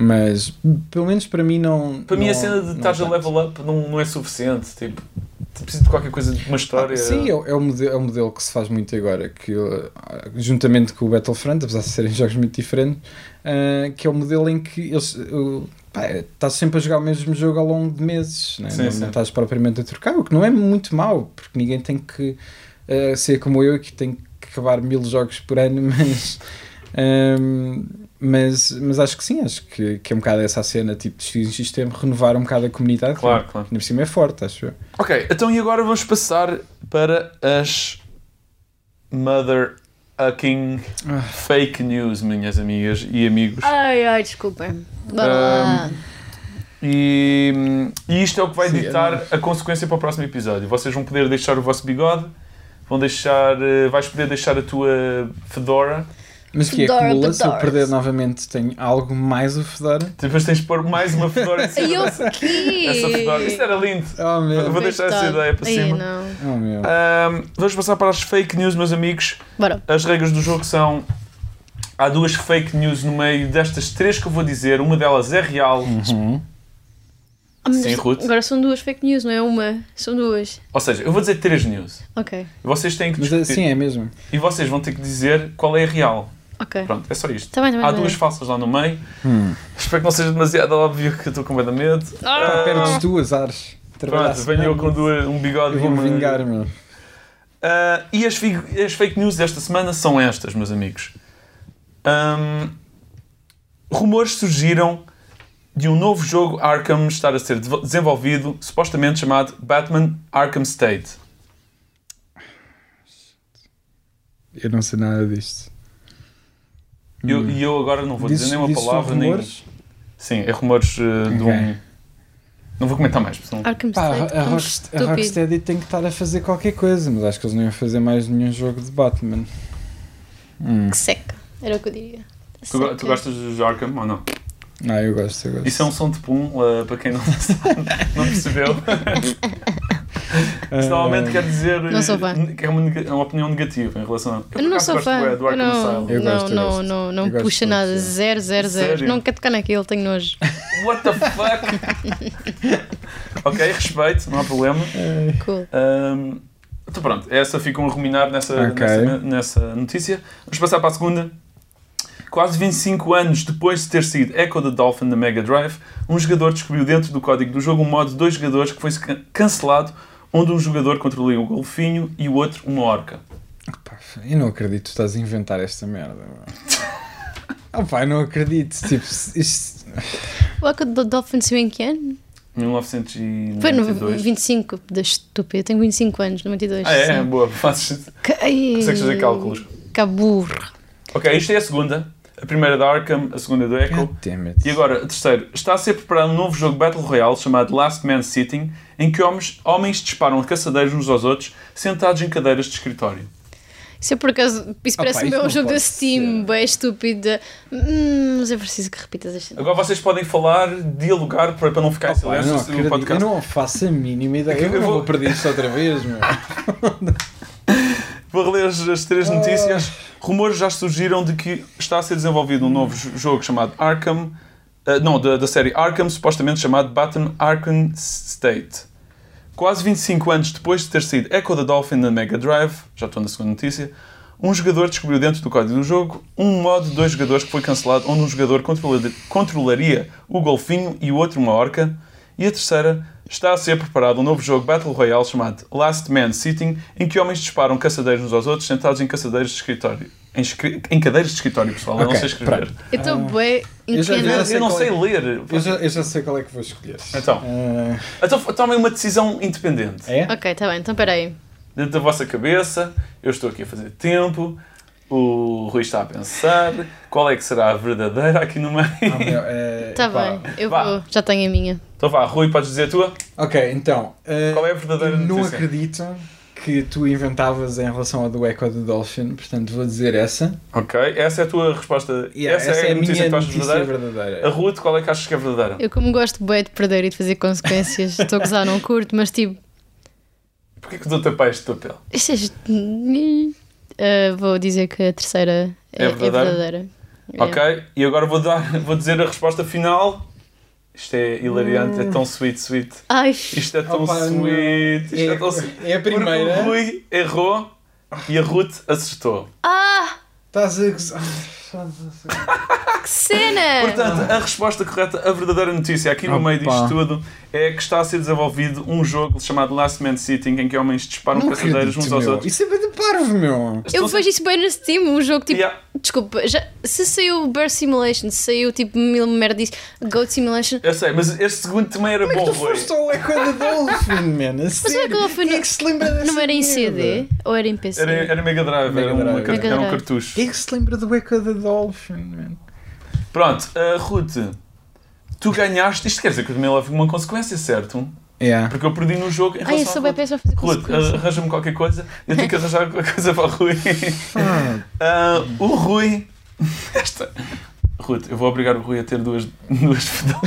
Mas, pelo menos para mim não... Para mim a cena de estás a level up não é suficiente, tipo... Preciso de qualquer coisa, de uma história... Sim, é o modelo que se faz muito agora, que juntamente com o Battlefront, apesar de serem jogos muito diferentes, que é o modelo em que eles... estás sempre a jogar o mesmo jogo ao longo de meses, né? Não estás propriamente a trocar, o que não é muito mau, porque ninguém tem que ser como eu, que tem que acabar 1000 jogos por ano, mas acho que sim, acho que é um bocado essa a cena, tipo, de X tempo, renovar um bocado a comunidade, claro. Por cima é forte, acho eu. Ok, então e agora vamos passar para as fake news, minhas amigas e amigos. Ai, desculpem. Bora lá. E isto é o que vai ditar a consequência para o próximo episódio. Vocês vão poder deixar o vosso bigode, vais poder deixar a tua fedora. Mas que acumula, se eu perder novamente, tenho algo mais o fedora? Depois tens de pôr mais uma fedora em cima essa fedora. Isto era lindo. Vou deixar essa ideia para cima. Vamos passar para as fake news, meus amigos. Bora. As regras do jogo são... Há 2 fake news no meio destas 3 que eu vou dizer. Uma delas é real. Sim, Ruth. Agora são 2 fake news, não é uma. São 2. Ou seja, eu vou dizer 3 news. Ok. E vocês têm que discutir. Mas assim é mesmo. E vocês vão ter que dizer qual é a real. Ok. Pronto, é só isto. Tá bem, há 2 falsas lá no meio. Espero que não seja demasiado óbvio, que eu estou com medo. Perdes 2 ares. Pronto, venho eu com um bigode. Eu vou me vingar, meu. E as fake news desta semana são estas, meus amigos. Rumores surgiram de um novo jogo Arkham estar a ser desenvolvido, supostamente chamado Batman Arkham State. Eu não sei nada disto. E eu agora não vou dizer nenhuma palavra. Rumores? Sim, é rumores de um... Não vou comentar mais. Arkham State, a Rocksteady tem que estar a fazer qualquer coisa, mas acho que eles não iam fazer mais nenhum jogo de Batman. Que seca, era o que eu diria. Tu gostas de Arkham ou não? Não, eu gosto. Isso é um som de pum, para quem não percebeu. Isso normalmente quer dizer que é uma opinião negativa em relação a... Eu não sou fã. Do Arkham Asylum. Não puxa nada. 0. Não quero tocar naquilo, tenho nojo. What the fuck? Ok, respeito, não há problema. Cool. Então pronto, essa ficam a ruminar nessa notícia. Vamos passar para a segunda. Quase 25 anos depois de ter sido Echo the Dolphin da Mega Drive, um jogador descobriu dentro do código do jogo um modo de 2 jogadores que foi cancelado, onde um jogador controlaria um golfinho e o outro uma orca. Eu não acredito que tu estás a inventar esta merda. Eu não acredito. Tipo, isto... O Echo the Dolphin saiu em que ano? 1992. Foi no 25 da estúpida. Eu tenho 25 anos, 92. É boa. Consegues fazer cálculos. Caburro. Ok, isto é a segunda. A primeira da Arkham, a segunda do Echo. E agora, a terceira. Está a ser preparado um novo jogo Battle Royale chamado Last Man Sitting, em que homens disparam caçadeiros uns aos outros, sentados em cadeiras de escritório. Isso é por acaso... Isso parece-me um jogo da Steam, bem estúpido. Mas é preciso que repitas esta. Agora vocês podem falar, dialogar, para não ficar em silêncio. Eu não faço a mínima ideia. Eu não vou perder isto outra vez, meu. Vou reler as 3 notícias. Rumores já surgiram de que está a ser desenvolvido um novo jogo chamado Arkham... da série Arkham, supostamente chamado Batman Arkham State. Quase 25 anos depois de ter saído Echo the Dolphin na Mega Drive, já estou na segunda notícia, um jogador descobriu dentro do código do jogo um modo de 2 jogadores que foi cancelado, onde um jogador controlaria o golfinho e o outro uma orca. E a terceira... Está a ser preparado um novo jogo Battle Royale chamado Last Man Sitting, em que homens disparam caçadeiros uns aos outros sentados em cadeiras de escritório. Em cadeiras de escritório, pessoal. Eu não sei escrever. Eu estou bem eu não sei ler. Eu já sei qual é que vou escolher. Então tomem uma decisão independente. É? Ok, está bem. Então, espera aí. Dentro da vossa cabeça, eu estou aqui a fazer tempo, o Rui está a pensar, qual é que será a verdadeira aqui no meio? Está bem, eu vou. Já tenho a minha. Então vá, Rui, podes dizer a tua? Ok, então... qual é a verdadeira notícia? Não acredito que tu inventavas em relação ao do Echo the Dolphin, portanto vou dizer essa. Ok, essa é a tua resposta. Essa é a notícia que tu achas verdadeira. A Ruth, qual é que achas que é verdadeira? Eu, como gosto bem de perder e de fazer consequências, estou a gozar, não curto, mas tipo... Porquê que dou-te a pé este papel? Vou dizer que a terceira é verdadeira. Ok, e agora vou dizer a resposta final. Isto é hilariante, é tão sweet. Ai. Isto é tão sweet. Isto é tão sweet. É a primeira. Porque o Rui errou e a Ruth acertou. Estás a gozar. Que cena! Portanto, a resposta correta, a verdadeira notícia aqui no meio disto tudo é que está a ser desenvolvido um jogo chamado Last Man Sitting, em que homens disparam caçadeiros uns aos outros. Isso é bem de parvo, meu! Eu vejo isso bem no Steam, um jogo tipo... Desculpa, se saiu Bear Simulation, se saiu tipo mil merda disso, Goat Simulation... Eu sei, mas este segundo também era bom, Rui. Tu foste ao Echo da Dolphin, man. Mas o Echo da Dolphin é que se lembra dessa não era em CD? Ou era em PC? Era Mega Drive, era um cartucho. Quem é que se lembra do Echo da Dolphin, man? Pronto, Ruth, tu ganhaste. Isto quer dizer que eu também levo uma consequência, certo? Porque eu perdi no jogo em relação eu sou bem péssima a fazer consequências. Ruth, arranja-me qualquer coisa. Eu tenho que arranjar qualquer coisa para o Rui. O Rui... Ruth, eu vou obrigar o Rui a ter duas fedoras.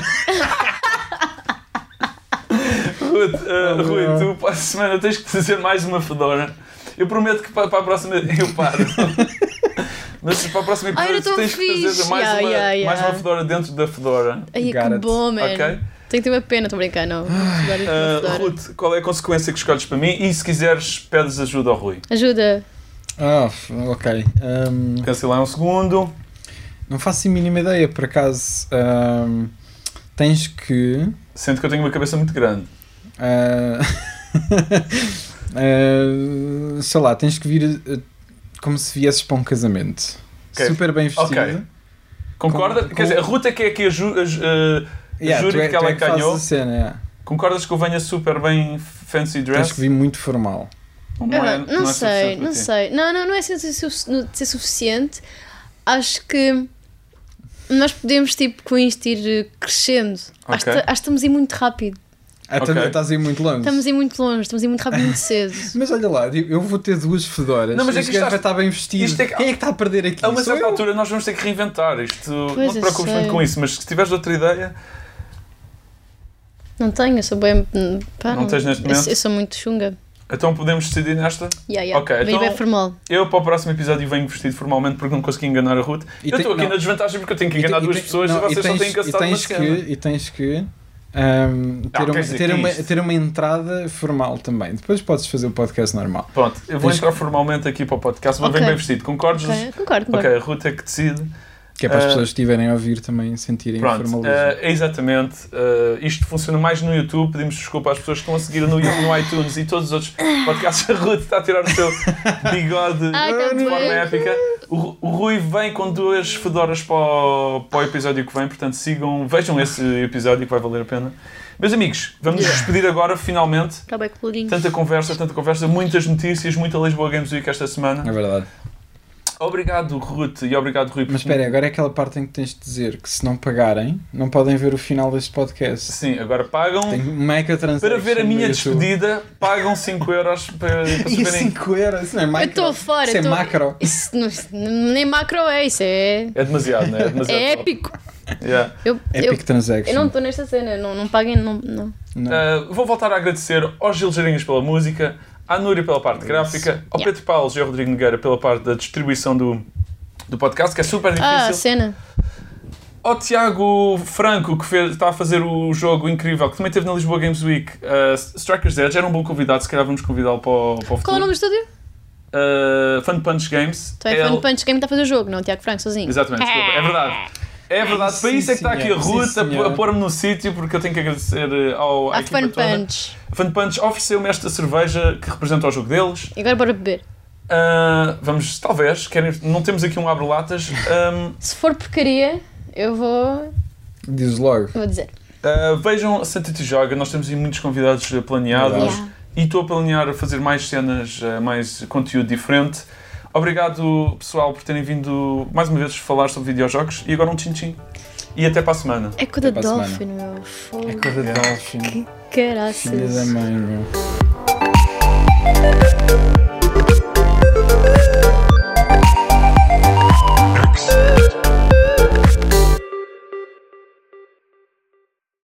Rui, tu para a semana tens que fazer mais uma fedora. Eu prometo que para a próxima eu paro. Mas para a próxima episódio tens que fazer mais uma fedora dentro da fedora. Ai, que bom, man. Okay? Tenho que ter uma pena, estou brincando, não. Ruth, qual é a consequência que escolhes para mim? E se quiseres, pedes ajuda ao Rui. Ajuda. Ok. Cancelar um segundo. Não faço a mínima ideia, por acaso. Tens que... Sinto que eu tenho uma cabeça muito grande. Sei lá, tens que vir como se viesses para um casamento. Okay. Super bem vestido. Okay. Concorda? Quer dizer, a Ruth é que é aqui a júri que ela ganhou. Cena, Concordas que eu venha super bem fancy dress? Tens que vir muito formal. Não sei. Não é ser suficiente. Acho que nós podemos, tipo, com isto ir crescendo. Acho que estamos a ir muito rápido. Estás a ir muito longe. Estamos a ir muito longe, estamos a ir muito rápido, muito cedo. Mas olha lá, eu vou ter duas fedoras. Não, mas é que vai estar bem vestido. Quem é que está a perder aqui? A uma certa altura nós vamos ter que reinventar isto. Não te preocupes muito com isso, mas se tiveres outra ideia... Não tenho, eu sou bem... não tens neste momento? Eu sou muito chunga. Então podemos decidir nesta? Ok, então bem formal. Eu para o próximo episódio venho vestido formalmente porque não consegui enganar a Ruth. Eu estou aqui na desvantagem porque eu tenho que enganar duas pessoas e vocês só têm que gastar uma esquema. E tens que ter uma entrada formal também. Depois podes fazer o podcast normal. Pronto, eu vou entrar formalmente aqui para o podcast, mas venho bem vestido. Concordas? Concordo. Ok, a Ruth é que decide. Que é para as pessoas que estiverem a ouvir também sentirem formalismo. Exatamente. Isto funciona mais no YouTube. Pedimos desculpa às pessoas que estão a seguir no iTunes e todos os outros podcasts. A Ruth está a tirar o seu bigode de forma épica. O Rui vem com duas fedoras para o episódio que vem. Portanto, vejam esse episódio que vai valer a pena. Meus amigos, vamos nos despedir agora, finalmente. Está bem colorinho. Tanta conversa, muitas notícias, muita Lisboa Games Week esta semana. É verdade. Obrigado, Ruth, e obrigado, Rui. Mas espera, agora é aquela parte em que tens de dizer que se não pagarem, não podem ver o final deste podcast. Sim, agora pagam. Tem para ver a minha despedida, pagam 5 euros para saberem. E 5 euros? Isso não é micro. Eu estou fora. Isso é macro. Isso nem macro é, isso é... É demasiado, não é? É épico. Epic Transaction. Eu não estou nesta cena, não paguem, não. Vou voltar a agradecer aos Gil Jarinhos pela música, à Núria pela parte gráfica, ao Pedro Paulo e ao Rodrigo Nogueira pela parte da distribuição do podcast, que é super difícil. Cena. Ao Tiago Franco, que está a fazer o jogo incrível, que também esteve na Lisboa Games Week, Strikers Edge, era um bom convidado, se calhar vamos convidá-lo para o futuro. Qual é o nome do estúdio? Fun Punch Games. Então Fun Punch Game está a fazer o jogo, não o Tiago Franco sozinho. Exatamente, desculpa, é verdade. É verdade, para isso é que está aqui a Ruth a pôr-me no sítio, porque eu tenho que agradecer à equipa Fun toda. Punch. A Fun Punch ofereceu-me esta cerveja que representa o jogo deles. E agora bora beber. Vamos, talvez, não temos aqui um abre-latas. Se for porcaria, eu vou... Diz logo. Vou dizer. Vejam a Santa Tijoga, nós temos aí muitos convidados planeados e estou a planear fazer mais cenas, mais conteúdo diferente. Obrigado, pessoal, por terem vindo mais uma vez falar sobre videojogos e agora um tchim-tchim. E até para a semana. É com a Dolphin, meu. É com a Dolphin. Que caraças. Filha da mãe, meu.